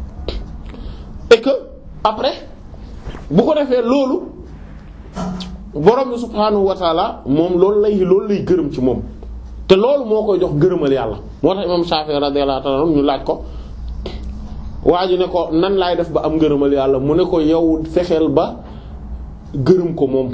et que après bu ko defee loolu. borom bi subhaanahu wa taala moom loolu lay loolu lay gërëm ci moom te loolu moo koy jox gërëmal yàlla moo tax imam Shafi'i radiyallahu ta'ala ñu laaj ko waa ji ne ko nan laay def ba am ngërëmal yàlla mu ne ko yow fexeel ba gërëm ko moom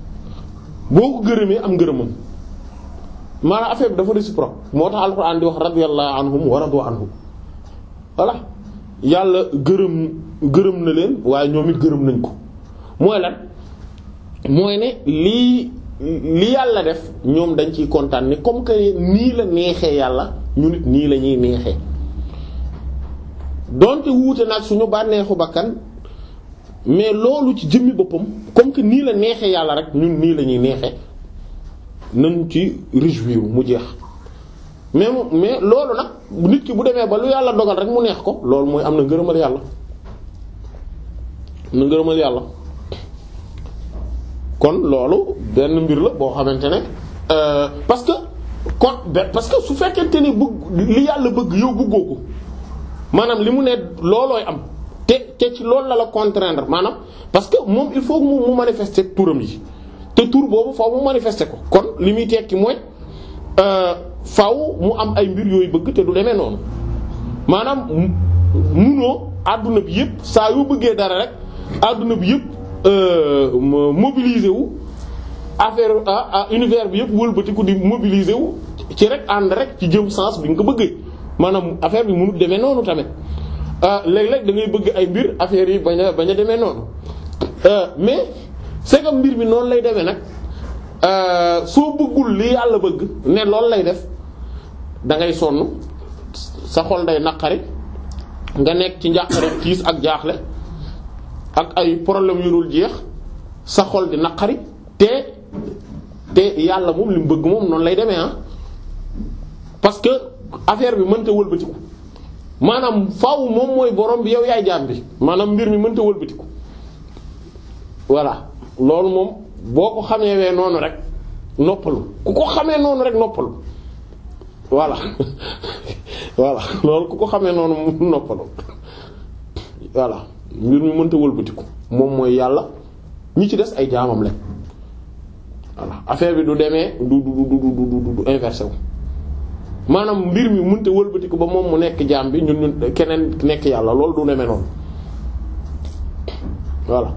boo ko gërëmee am ngërëmam maanaam affaire bi dafa réciproque moo tax alxuraan di wax radiyallahu anhum wa radu anhum voilà yàlla gërëm gërëm na leen waaye ñoom it gërëm nañ ko mooy lan mooy ne lii li yàlla def ñoom dañ ciy kontaan ne comme que nii la neexee yàlla ñu nit nii la ñuy neexee donte wuute nag suñu bànneexu bakkan mais loolu ci jëmmi boppam comme que nii la neexee yàlla rek ñun nii la ñuy neexee nañ ci réjouir mu jeex mais mais loolu nag nit ki bu demee ba lu yàlla dogal rek mu neex ko loolu mooy am na ngërëmal yàlla am na ngërëmal yàlla kon loolu benn mbir la boo xamante ne parce que kon parce que su fekkente ne bëgg li yàlla bëgg yow bëggoo ko maanaam li mu ne loolooy am te te ci loolu la la contraindre maanaam parce que moom il faut mu mu manifester turam yi te tur boobu faaw mu manifester ko kon li muy tekki mooy faaw mu am ay mbir yooyu bëgg te du demee noonu maanaam munoo àdduna bi yëpp saa yoo bëggee dara rek àdduna bi yëpp. mobiliser wu affaire ah univers bi yëpp wëlbatiku di mobiliser wu ci rek ànd rek ci jëm sens bi nga ko bëggee maanaam affaire bi mënut demee noonu tamit léeg-léeg da ngay bëgg ay mbir affaire yi bañ a bañ a demee noonu mais c'est que mbir bi noonu lay demee nag soo bëggul li yàlla bëgg ne loolu lay def da ngay sonn sa xol day naqari nga nekk ci njàqare tiis ak jaaxle. ak ay problème yu dul jeex sa xol di naqari te te yàlla moom li mu bëgg moom noonu lay demee ah parce que affaire bi mënta wëlbatiku maanaam faaw moom mooy borom bi yow yaay jaam bi maanaam mbir mi mënta wëlbatiku voilà loolu moom boo ko xamee wee noonu rek noppalu ku ko xamee noonu rek noppalu voilà voilà loolu ku ko xamee noonu mu noppalu voilà mbir mi mënta wëlbatiku moom mooy yàlla ñi ci des ay jaamam lañ voilà affaire bi du demee du du du du du du inversé wu maanaam mbir mi mënta wëlbatiku ba moom mu nekk jaam bi ñun ñun keneen nekk yàlla loolu du demee noonu voilà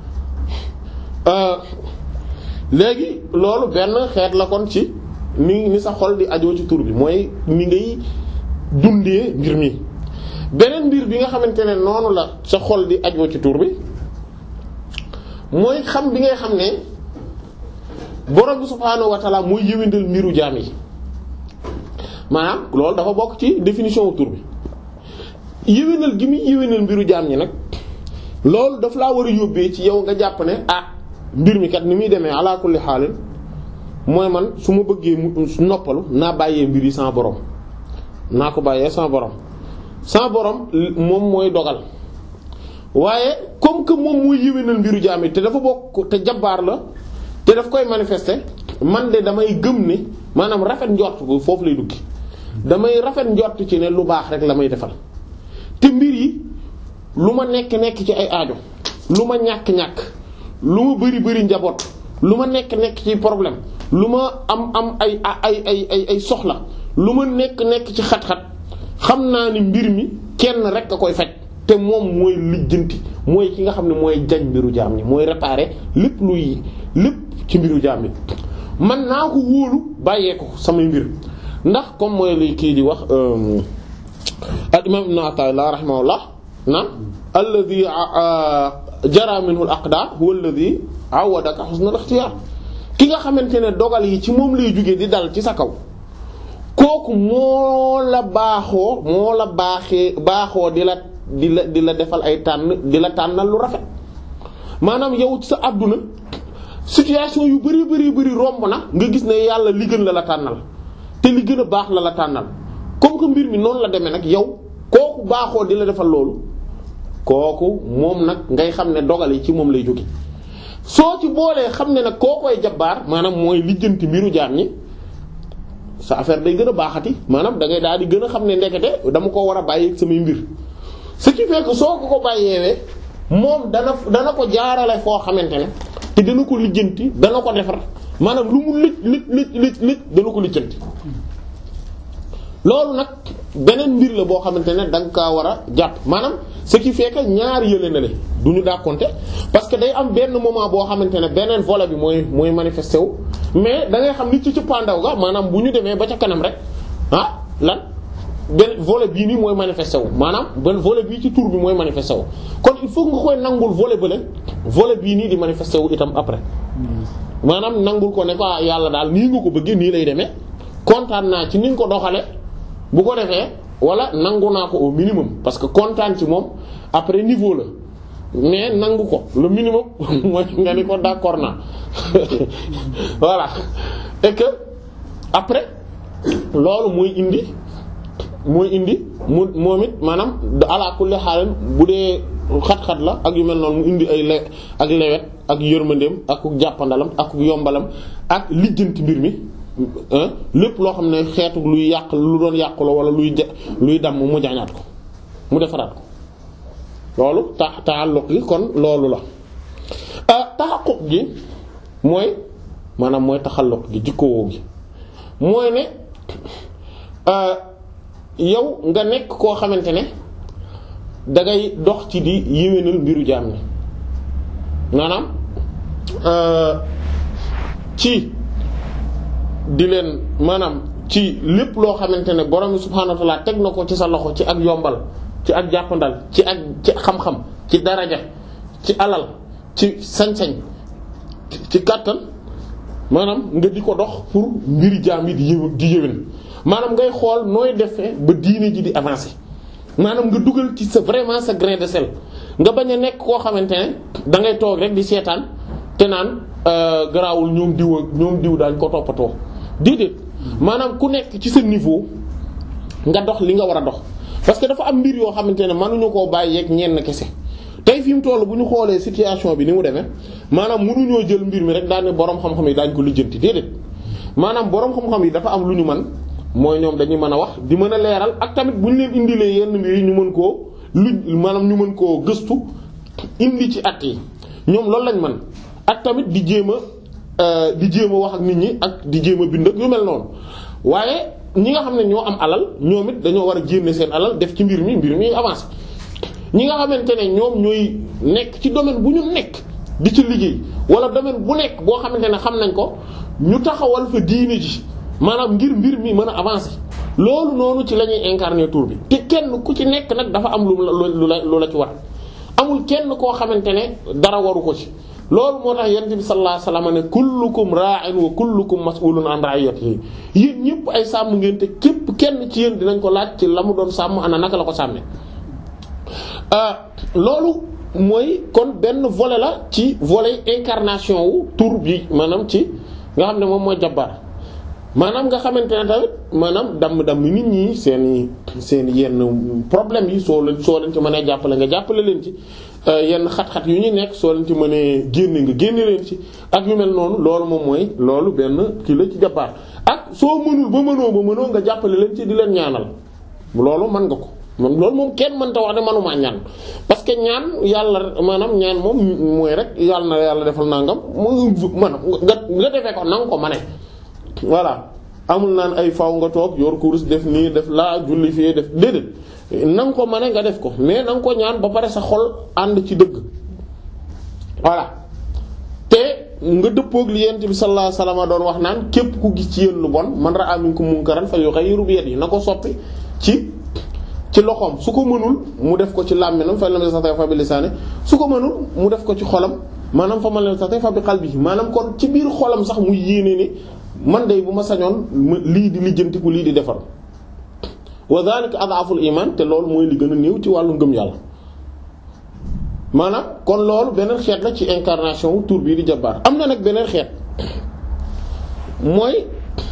léegi loolu benn xeet la kon ci ni ni sa xol di ajoo ci tur bi mooy ni ngay dundee mbir mi beneen mbir bi nga xamante ne noonu la sa xol di ajoo ci tur bi mooy xam bi ngay xam ne borom bi subhaanahu wa ta'ala mooy yëwéndal mbiru jaam yi maanaam loolu dafa bokk ci définition wu tur bi yëwénal gi muy yëwénal mbiru jaam ñi nag loolu daf laa war a yóbbee ci yow nga jàpp ne ah mbir mi kat ni muy demee ala kulli xaalin mooy man su ma bëggee mu noppalu naa bàyyee mbir yi sans borom naa ko bàyyee sans borom sans borom moom mooy dogal waaye comme que moom mooy yëwénal mbiru jaam yi te dafa bokk te jabbaar la te daf koy manifester man de damay gëm ne maanaam rafet njort bu foofu lay duggi damay rafet njort ci ne lu baax rek la may defal te mbir yi lu ma nekk nekk ci ay aajo lu ma ñàkk-ñàkk lu ma bari bari njaboot lu ma nekk nekk ci problème lu ma am am ay ay ay ay ay soxla lu ma nekk nekk ci xat-xat xam naa ni mbir mi kenn rek a koy faj te moom mooy lijjanti mooy ki nga xam ne mooy jañ mbiru jaam ñi mooy réparer lépp luy lépp ci mbiru jaam ñi man naa ko wóolu bàyyee ko samay mbir ndax comme mooy li kii di wax al imam ibn Ata'illah rahimahullah naan alladhi jara minhu al aqdar huwa alladhi awadaka husn al ikhtiyar ki nga xamante ne dogal yi ci moom lay jógee di dal ci sa kaw kooku moo la baaxoo moo la baaxee baaxoo di la di la di la defal ay tànn di la tànnal lu rafet maanaam yow sa àdduna situation yu bari bari bari romb na nga gis ne yàlla li gën la la tànnal te li gën a baax la la tànnal comme que mbir mi noonu la demee nag yow kooku baaxoo di la defal loolu kooku moom nag ngay xam ne dogal yi ci moom lay jóge soo ci boolee xam ne nag koo koy jabbaar maanaam mooy lijjanti mbiru jaam ñi sa affaire day gën a baaxati maanaam da ngay daal di gën a xam ne ndekete dama ko war a bàyyi samay mbir ce qui fait que soo ko ko bàyyeewee moom dana dana ko jaarale foo xamante ne te dana ko lijjanti dana ko defar maanaam lu mu lëj lëj lëj lëj lëj dana ko lijjanti loolu nag beneen mbir la boo xamante ne da nga kaa war a jàpp maanaam ce qui fait que ñaar yële na le du ñu daa compter parce que day am benn moment boo xamante ne beneen volet bi mooy mooy manifesté wu mais da ngay xam ni ci ci pandaw ga maanaam bu ñu demee ba ca kanam rek ah lan benn volet bii nii mooy manifesté wu maanaam benn volet bii ci tour bi mooy manifesté wu kon il faut nga koy nangul volet bële volet bii nii di manifesté wu itam après maanaam nangul ko ne ko yàlla daal nii nga ko bëggee nii lay demee kontaan naa ci ni nga ko doxale bu ko defee wala nangu naa ko au minimum parce que kontaan ci moom après niveau la mais nangu ko le minimum mooy nga ni ko d'accord naa voilà et que après loolu mooy indi mooy indi mu moom it maanaam ala kulli xaaral bu dee xat-xat la ak yu mel noonu mu indi ay le ak lewet ak yërmandeem ak jàppandalam ak yombalam ak lijjanti mbir mi lépp loo xam ne xeetu luy yàq lu doon yàq la wala luy luy damm mu jaañaat ko mu defaraat ko loolu tax taalluq gi kon loolu la taxaquq gi mooy maanaam mooy taxalluq gi jikkowoo gi mooy ne yow nga nekk koo xamante ne dangay dox ci di yéwénal mbiru jaam ni maanaam ci di leen maanaam ci lépp loo xamante ne borom subhaanahu wa ta'aala teg na ko ci sa loxo ci ak yombal ci ak jàppandal ci ak ci xam-xam ci daraja ci alal ci sañ-sañ ci kàttan maanaam nga di ko dox pour mbiri jaam yi di yëw di yëwén maanaam ngay xool nooy defee ba diine ji di avancer maanaam nga dugal ci sa vraiment sa grain de sel nga bañ a nekk koo xamante ne da ngay toog rek di seetaan te naan garaawul ñoom diw ak ñoom diw daañ ko toppatoo déedéet maanaam ku nekk ci sa niveau nga dox li nga war a dox parce que dafa am mbir yoo xamante ne mënuñu koo bàyyi yeeg ñenn kese tey fi mu toll bu ñu xoolee situation bi ni mu demee maanaam mënuñoo jël mbir mi rek daal ne boroom xam-xam yi daañ ko lijjanti déedéet maanaam boroom xam-xam yi dafa am lu ñu mën mooy ñoom dañuy mën a wax di mën a leeral ak tamit bu ñu leen indilee yenn mbir yi ñu mën koo lu maanaam ñu mën koo gëstu indi ci at yi ñoom loolu lañ mën ak tamit di jéem a di jéem a wax ak nit ñi ak di jéem a bind ak yu mel noonu waaye ñi nga xam ne ñoo am alal ñoom it dañoo war a génne seen alal def ci mbir mi mbir mi avancé ñi nga xamante ne ñoom ñooy nekk ci domaine bu ñu nekk di ci liggéey wala domaine bu nekk boo xamante ne xam nañ ko ñu taxawal fa diine ji maanaam ngir mbir mi mën a avancer loolu noonu ci la ñuy incarner tour bi te kenn ku ci nekk nag dafa am lu lu la lu la ci war amul kenn koo xamante ne dara waru ko ci loolu moo tax yonent bi sallallahu alayhi wasallam ne kullukum ra'in wa kullukum mas'ulun an ra'iyatihi yéen ñëpp ay sàmm ngeen te képp kenn ci yéen dinañ ko laaj ci la mu doon sàmm ana naka la ko sàmmee loolu mooy kon benn volet la ci volet incarnation wu tour bi maanaam ci nga xam ne moom mooy jabbaar maanaam nga xamante ne tamit maanaam damm-damm nit ñi seen seen yenn problème yi soo leen soo leen ci mënee jàppale nga jàppale leen ci yenn xat-xat yu ñu nekk soo leen ci mënee génne nga génne leen ci ak yu mel noonu loolu moom mooy loolu benn kii la ci jabbaar ak soo mënul ba mënoo ba mënoo nga jàppale leen ci di leen ñaanal loolu mën nga ko man loolu moom kenn mënta wax ne manuma ñaan parce que ñaan yàlla maanaam ñaan moom mooy rek yàlla na yàlla defal nangam mu maanaam nga nga defee ko na nga ko mane voilà amul naan ay faw nga toog yor kurus def nii def laa julli fii def déedéet na nga ko mane nga def ko mais na nga ko ñaan ba pare sa xol ànd ci dëgg voilà te nga dëppoog li yent bi sallallahu alayhi wasallam doon wax naan képp ku gis ci yéen lu bon man ra'a minkum munkaran falyughayyirhu bi yadihi na ko soppi ci ci loxoom su ko mënul mu def ko ci làmminam fa lam yastati' fa bi lisaani su ko mënul mu def ko ci xolam maanaam fa man lam yastati' fa bi qalbihi maanaam kon ci biir xolam sax muy yéene ni man de bu ma sañoon lii di lijjantiku lii di defar wa dhalika ad'aful iman te loolu mooy li gën a néew ci wàllu ngëm yàlla maanaam kon loolu beneen xeet la ci incarnation wu tur bii di jabbaar am na nag beneen xeet mooy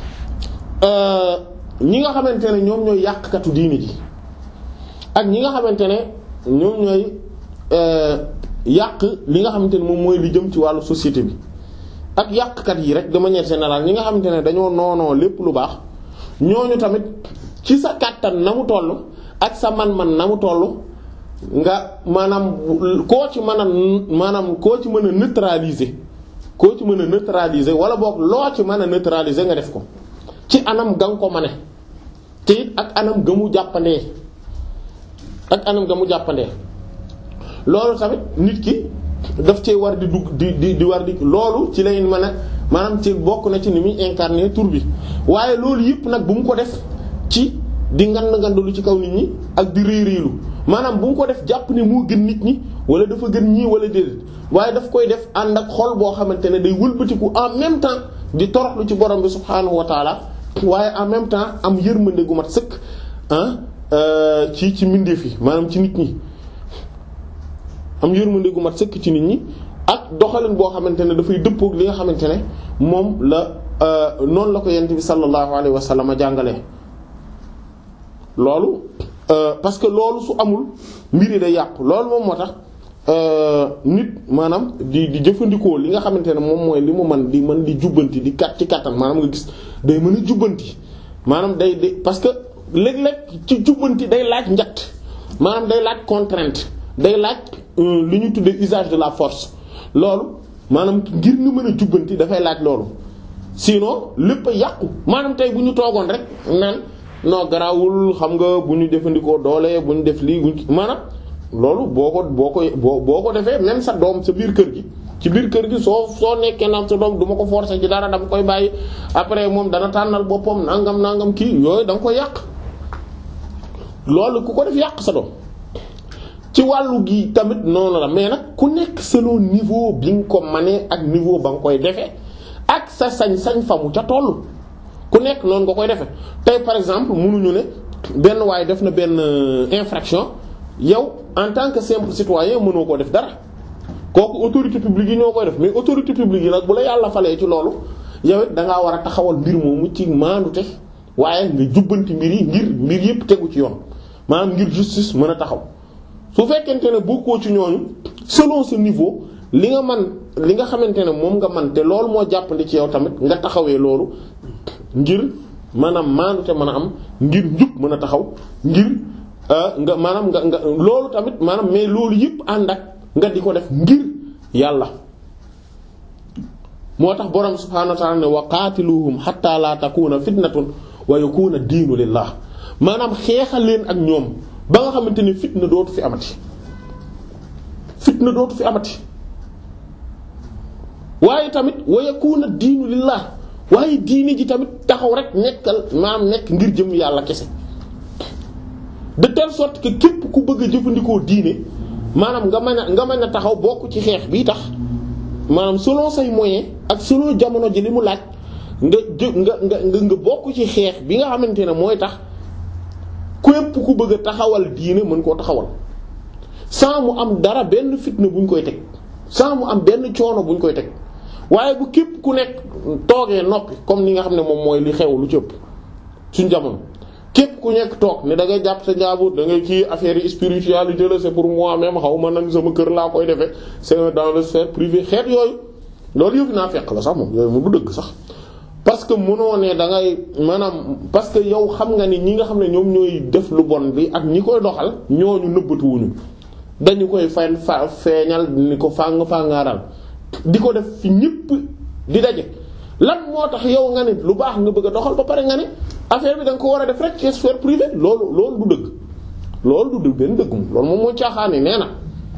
ñi nga xamante ne ñoom ñooy yàqkatu diini ji ak ñi nga xamante ne ñoom ñooy yàq li nga xamante ne moom mooy li jëm ci wàllu société bi ak yàqkat yi rek de manière générale ñi nga xamante ne dañoo noonoo lépp lu baax ñooñu tamit ci sa kàttan na mu toll ak sa man-man na mu toll nga maanaam koo ci mën a maanaam koo ci mën a neutraliser koo ci mën a neutraliser wala boog loo ci mën a neutraliser nga def ko ci anam ga nga ko mane te it ak anam ga mu jàppandee ak anam ga mu jàppandee loolu tamit nit ki daf cee war di dugg di di di war di loolu ci lay mën a maanaam ci bokk na ci ni muy incarner tur bi waaye loolu yëpp nag bu mu ko def ci di ngand ngandalu ci kaw nit ñi ak di réy réylu maanaam bu mu ko def jàpp ne moo gën nit ñi wala dafa gën ñii wala déedéet waaye daf koy def ànd ak xol boo xamante ne day wëlbatiku en même temps di toroxlu ci borom bi subhaanahu wa taala waaye en même temps am yërmande gu mat sëkk ah ci ci mbindeef yi maanaam ci nit ñi am yërmande gu mat sëkk ci nit ñi ak doxalin boo xamante ne dafay dëppoog li nga xamante ne moom la noonu la ko yent bi sallallahu alayhi wa sallam jàngalee loolu parce que loolu su amul mbir yi day yàqu loolu moom moo tax nit maanaam di di jëfandikoo li nga xamante ne moom mooy li mu man di mën di jubbanti di kat ci kattan maanaam nga gis day mën a jubbanti maanaam day day parce que léeg-léeg ci jubbanti day laaj njatt maanaam day laaj contrainte day laaj li ñu tuddee usage de la force loolu maanaam ngir nga mën a jubbanti dafay laaj loolu sinon lépp a yàqu maanaam tey bu ñu toogoon rek naan non garaawul xam nga bu ñu jëfandikoo doole bu ñu def lii buñ maanaam loolu boo ko boo ko boo boo ko defee même sa doom sa biir kër gi ci biir kër gi soo soo nekkee nag sa doom du ma ko forcer ci dara dama koy bàyyi après moom dana tànnal boppam nangam nangam kii yooyu da nga koy yàq loolu ku ko def yàq sa doom ci wàllu gi tamit noonu la mais nag ku nekk selon niveau bi nga ko manee ak niveau ba nga koy defee ak sa sañ-sañ fa mu ca toll ku nekk noonu nga koy defee tey par exemple mënuñu ne benn waaye def na benn infraction yow en tant que simple citoyen mënoo koo def dara kooku autorité publique yi ñoo koy def mais autorité publique yi nag bu la yàlla falee ci loolu yow it da ngaa war a taxawal mbir moomu ci maandute waaye nga jubbanti mbir yi ngir mbir yëpp tegu ci yoon maanaam ngir justice mën a taxaw su fekkente ne bokkoo ci ñooñu selon ce niveau li nga man li nga xamante ne moom nga man te loolu moo jàppandi ci yow tamit nga taxawee loolu ngir maanaam maandute mën a am ngir njub mën a taxaw ngir nga maanaam nga nga loolu tamit maanaam mais loolu yëpp ànd ak nga di ko def ngir yàlla moo tax borom subhaanahu wa ta'ala ne wa qaatiluhum hatta la takuna fitnatun wa yakuna diinu lillah maanaam xeexal leen ak ñoom ba nga xamante ni fitna dootu fi amati fitna dootu fi amati waaye tamit wa yakuna diinu lillah waaye diine ji tamit taxaw rek nekkal maanaam nekk ngir jëm yàlla kese de telle sorte que képp ku bëgg a jëfandikoo diine maanaam nga mën a nga mën a taxaw bokk ci xeex bii tax maanaam selon say moyens ak selon jamono ji li mu laaj nga jë nga nga nga bokk ci xeex bi nga xamante ne mooy tax képp ku bëgg a taxawal diine mën koo taxawal sans mu am dara benn fitna buñ koy teg sans mu am benn coono buñ koy teg waaye bu képp ku nekk toogee noppi comme ni nga xam ne moom mooy li xew lu ci ëpp suñ jamono képp ku nekk toog ne da ngay jàpp sa njaboot da ngay kii affaire yi spiritualité la c'est pour moi même xaw ma nag sama kër laa koy defee c'est dans le sphère privé xeet yooyu loolu yëpp naa fekk la sax moom yooyu moom du dëgg sax. parce que mënoo ne da ngay maanaam parce que yow xam nga ni ñi nga xam ne ñoom ñooy def lu bon bi ak ñi koy doxal ñooñu nëbbatuwuñu dañu koy fay fa feeñal ni ko fàng fàngaaral di ko def fi ñëpp di daje lan moo tax yow nga ne lu baax nga bëgg a doxal ba pare nga ne affaire bi da nga ko war a def rek ci sphère privée loolu loolu du dëgg loolu du dëgg benn dëggum loolu moom mooy caaxaane nee na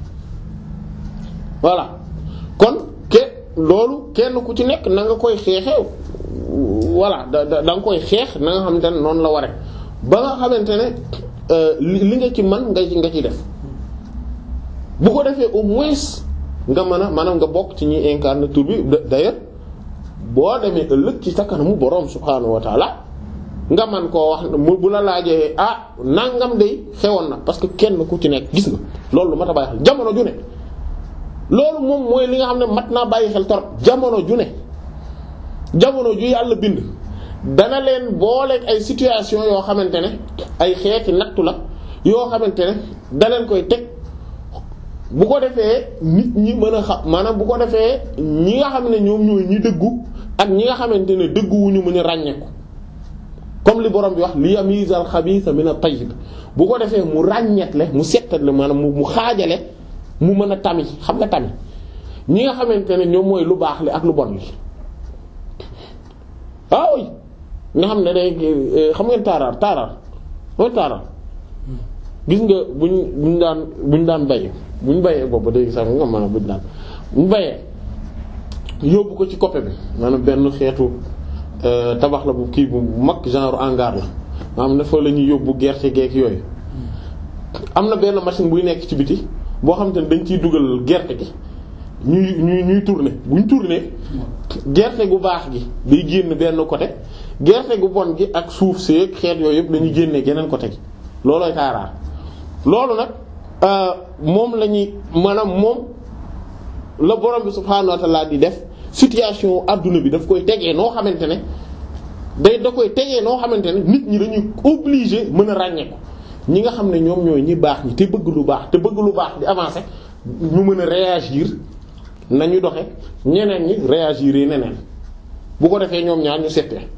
voilà kon ke loolu kenn ku ci nekk na nga koy xeexew voilà da da nga koy xeex na nga xamante ne noonu la ware ba nga xamante ne li nga ci man nga ci nga ci def bu ko defee au moins nga mën a maanaam nga bokk ci ñuy incarner tur bi d'ailleurs boo demee ëllëg ci sa kanamu boroom subhaanahu wa taala nga man koo wax bu la laajee ah nangam day xewoon na parce que kenn ku ci nekk gis nga loolu lu mat a bàyyi xel jamono ju ne loolu moom mooy li nga xam ne mat naa bàyyi xel torop jamono ju ne jamono ju yàlla bind dana leen booleeg ay situation yoo xamante ne ay xeeti nattu la yoo xamante ne da leen koy teg bu ko defee nit ñi mën a xam maanaam bu ko defee ñi nga xam ne ñoom ñooy ñi dëggu ak ñi nga xamante ne dëgguwuñu mën a ràññeeku comme li borom bi wax li yamizal xabiisa min at-tayyib bu ko defee mu ràññeetle mu settatle maanaam mu xaajale mu mën a tami xam nga tami ñi nga xamante ne ñoom mooy lu baax li ak lu bon li ah oui nga xam ne day xam ngeen taaraar taaraar mooy taaraar gis nga buñ buñ daan buñ daan bay buñ bayee boobu léegi sax nga maanaam buñ daan buñ bayee yóbbu ko ci coppe bi maanaam benn xeetu tabax la bu kii bu mag genre hangar la maanaam dafa la ñuy yóbbu gerte geek yooyu am na benn machine buy nekk ci biti boo xam te ne dañ ciy dugal gerte gi ñuy ñuy ñuy tourner buñ tourner gerte gu baax gi day génn benn côté gerte gu bon gi ak suuf see xeet yooyu yëpp dañuy génnee geneen côté gi loolooy taaraar loolu nag moom la ñuy maanaam moom la borom bi subhaanahu wa ta'ala di def situation adduna bi daf koy tegee noo xamante ne day da koy tegee noo xamante ne nit ñi dañuy obligé mën a ràññee ko ñi nga xam ne ñoom ñooy ñi baax ñi te bëgg lu baax te bëgg lu baax di avancer ñu mën a réagir nañu doxe ñeneen ñi réagir yi neneen bu ko defee ñoom ñaar ñu settee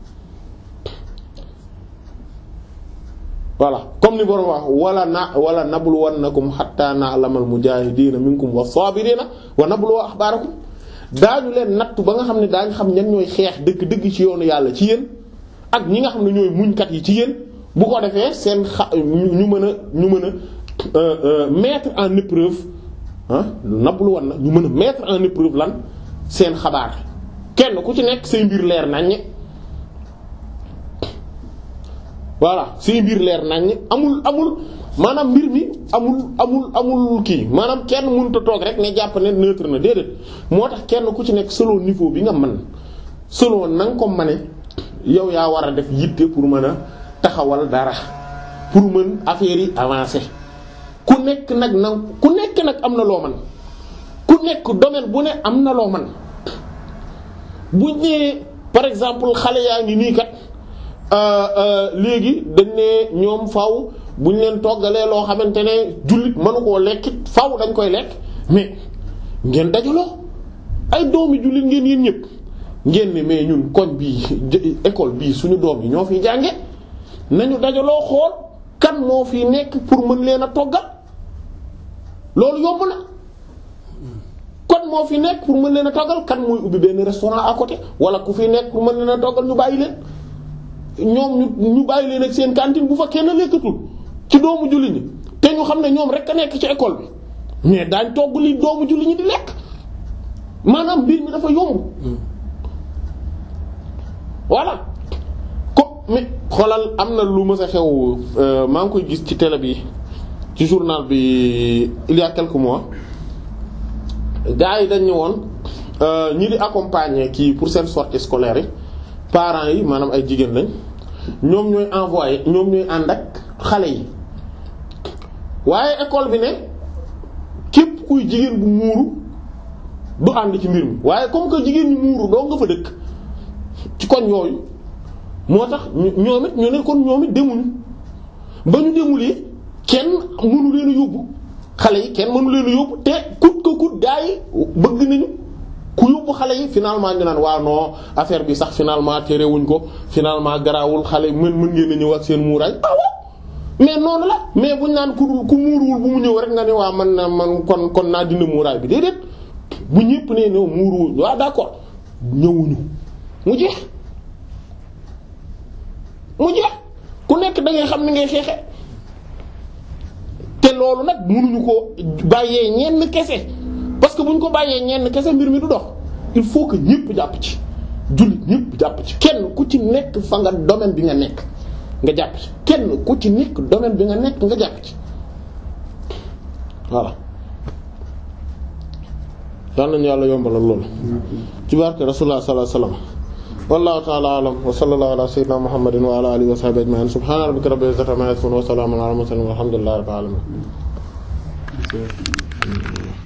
voilà comme ni borom wax wala na wala nabluwannakum hatta na'lamal mujahidina minkum was-sabirina wa nabluwa akhbarakum daañu leen nattu ba nga xam ne daañu xam ñan ñooy xeex dëgg-dëgg ci yoonu yàlla ci yéen ak ñi nga xam ne ñooy muñkat yi ci yéen bu ko defee seen xa ñu mën a ñu mën a mettre en épreuve ah nabluwanna ñu mën a mettre en épreuve lan seen xabaar kenn ku ci nekk say mbir leer naññe. voilà say mbir leer naññ amul amul maanaam mbir mi amul amul amul kii maanaam kenn mënut a toog rek ne jàpp ne neutre na déedéet moo tax kenn ku ci nekk selon niveau bi nga mën selon na nga ko mane yow yaa war a def yitte pour mën a taxawal dara pour mën affaire yi avancer ku nekk nag na ku nekk nag am na loo man ku nekk domaine bu ne am na loo man bu ñëwee par exemple xale yaa ngi nii kat léegi dañ ne ñoom faw bu ñu leen toggalee loo xamante ne jullit mënu koo lekkit faw dañ koy lekk mais ngeen dajaloo ay doomi jullit ngeen yéen ñëpp ngeen ne mais ñun koñ bii école bii suñu doom yi ñoo fiy jànge nañu dajaloo xool kan moo fi nekk pour mën leen a toggal loolu yomb na kon moo fi nekk pour mën leen a toggal kan mooy ubbi benn restaurant à côté wala ku fi nekk pour mën leen a toggal ñu bàyyi leen ñoom ñu ñu bàyyi leen ak seen cantine bu fa kenn lekkatul ci doomu julli ñi te ñu xam ne ñoom rek a nekk ci école bi mais daañ togg li doomu julli ñi di lekk maanaam mbir mi dafa yomb voilà ko mais xoolal am na lu mës a xew maa ngi koy gis ci télé bi ci journal bi il y a quelques mois gars yi dañ ne woon ñi di accompagner kii pour seen sortie scolaire yi parents yi maanaam ay jigéen lañ ñoom ñooy envoyer ñoom ñooy ànd ak xale yi waaye école bi ne képp kuy jigéen bu muuru du ànd ci mbir mi waaye comme que jigéen ñu muuru doo nga fa dëkk ci koñ yooyu moo tax ñoom it ñu ne kon ñoom it demuñu ba ñu demulee kenn mënu leen a yóbbu xale yi kenn mënu leen a yóbbu te kut ko kut gaa yi bëgg nañu ku yóbbu xale yi finalement ñu naan waaw non affaire bi sax finalement terewuñ ko finalement garaawul xale mën mën ngeen a ñëw ak seen muuraay ah mais noonu la mais buñ naan ku ku muuruwul bu mu ñëw rek nga ne waa man na man kon kon naa dindi muuraay bi déedéet bu ñëpp nee no muuruwul waaw d'accord ñëwuñu mu jeex mu jeex ku nekk da ngay xam ni ngay xeexe te loolu nag mënuñu ko bàyyee ñenn kese parce que bu ñu ko bàyyee ñenn kese mbir mi du dox il faut que ñëpp jàpp ci jullit ñëpp jàpp ci kenn ku ci nekk fa nga domaine bi nga nekk nga jàpp ci kenn ku ci nekk domaine bi nga nekk nga jàpp ci voilà daan nañu yàlla yombalal loolu ci barke rasulullah sallallahu alayhi wasallam wallahu ta'ala a'lam wa sallallahu ala sayyidina muhammadin wa ala alihi wa sahbihi ajma'in subhana rabbika rabbil izzati amma yasifun wa salamun ala al mursalin walhamdulillahi rabbil alamin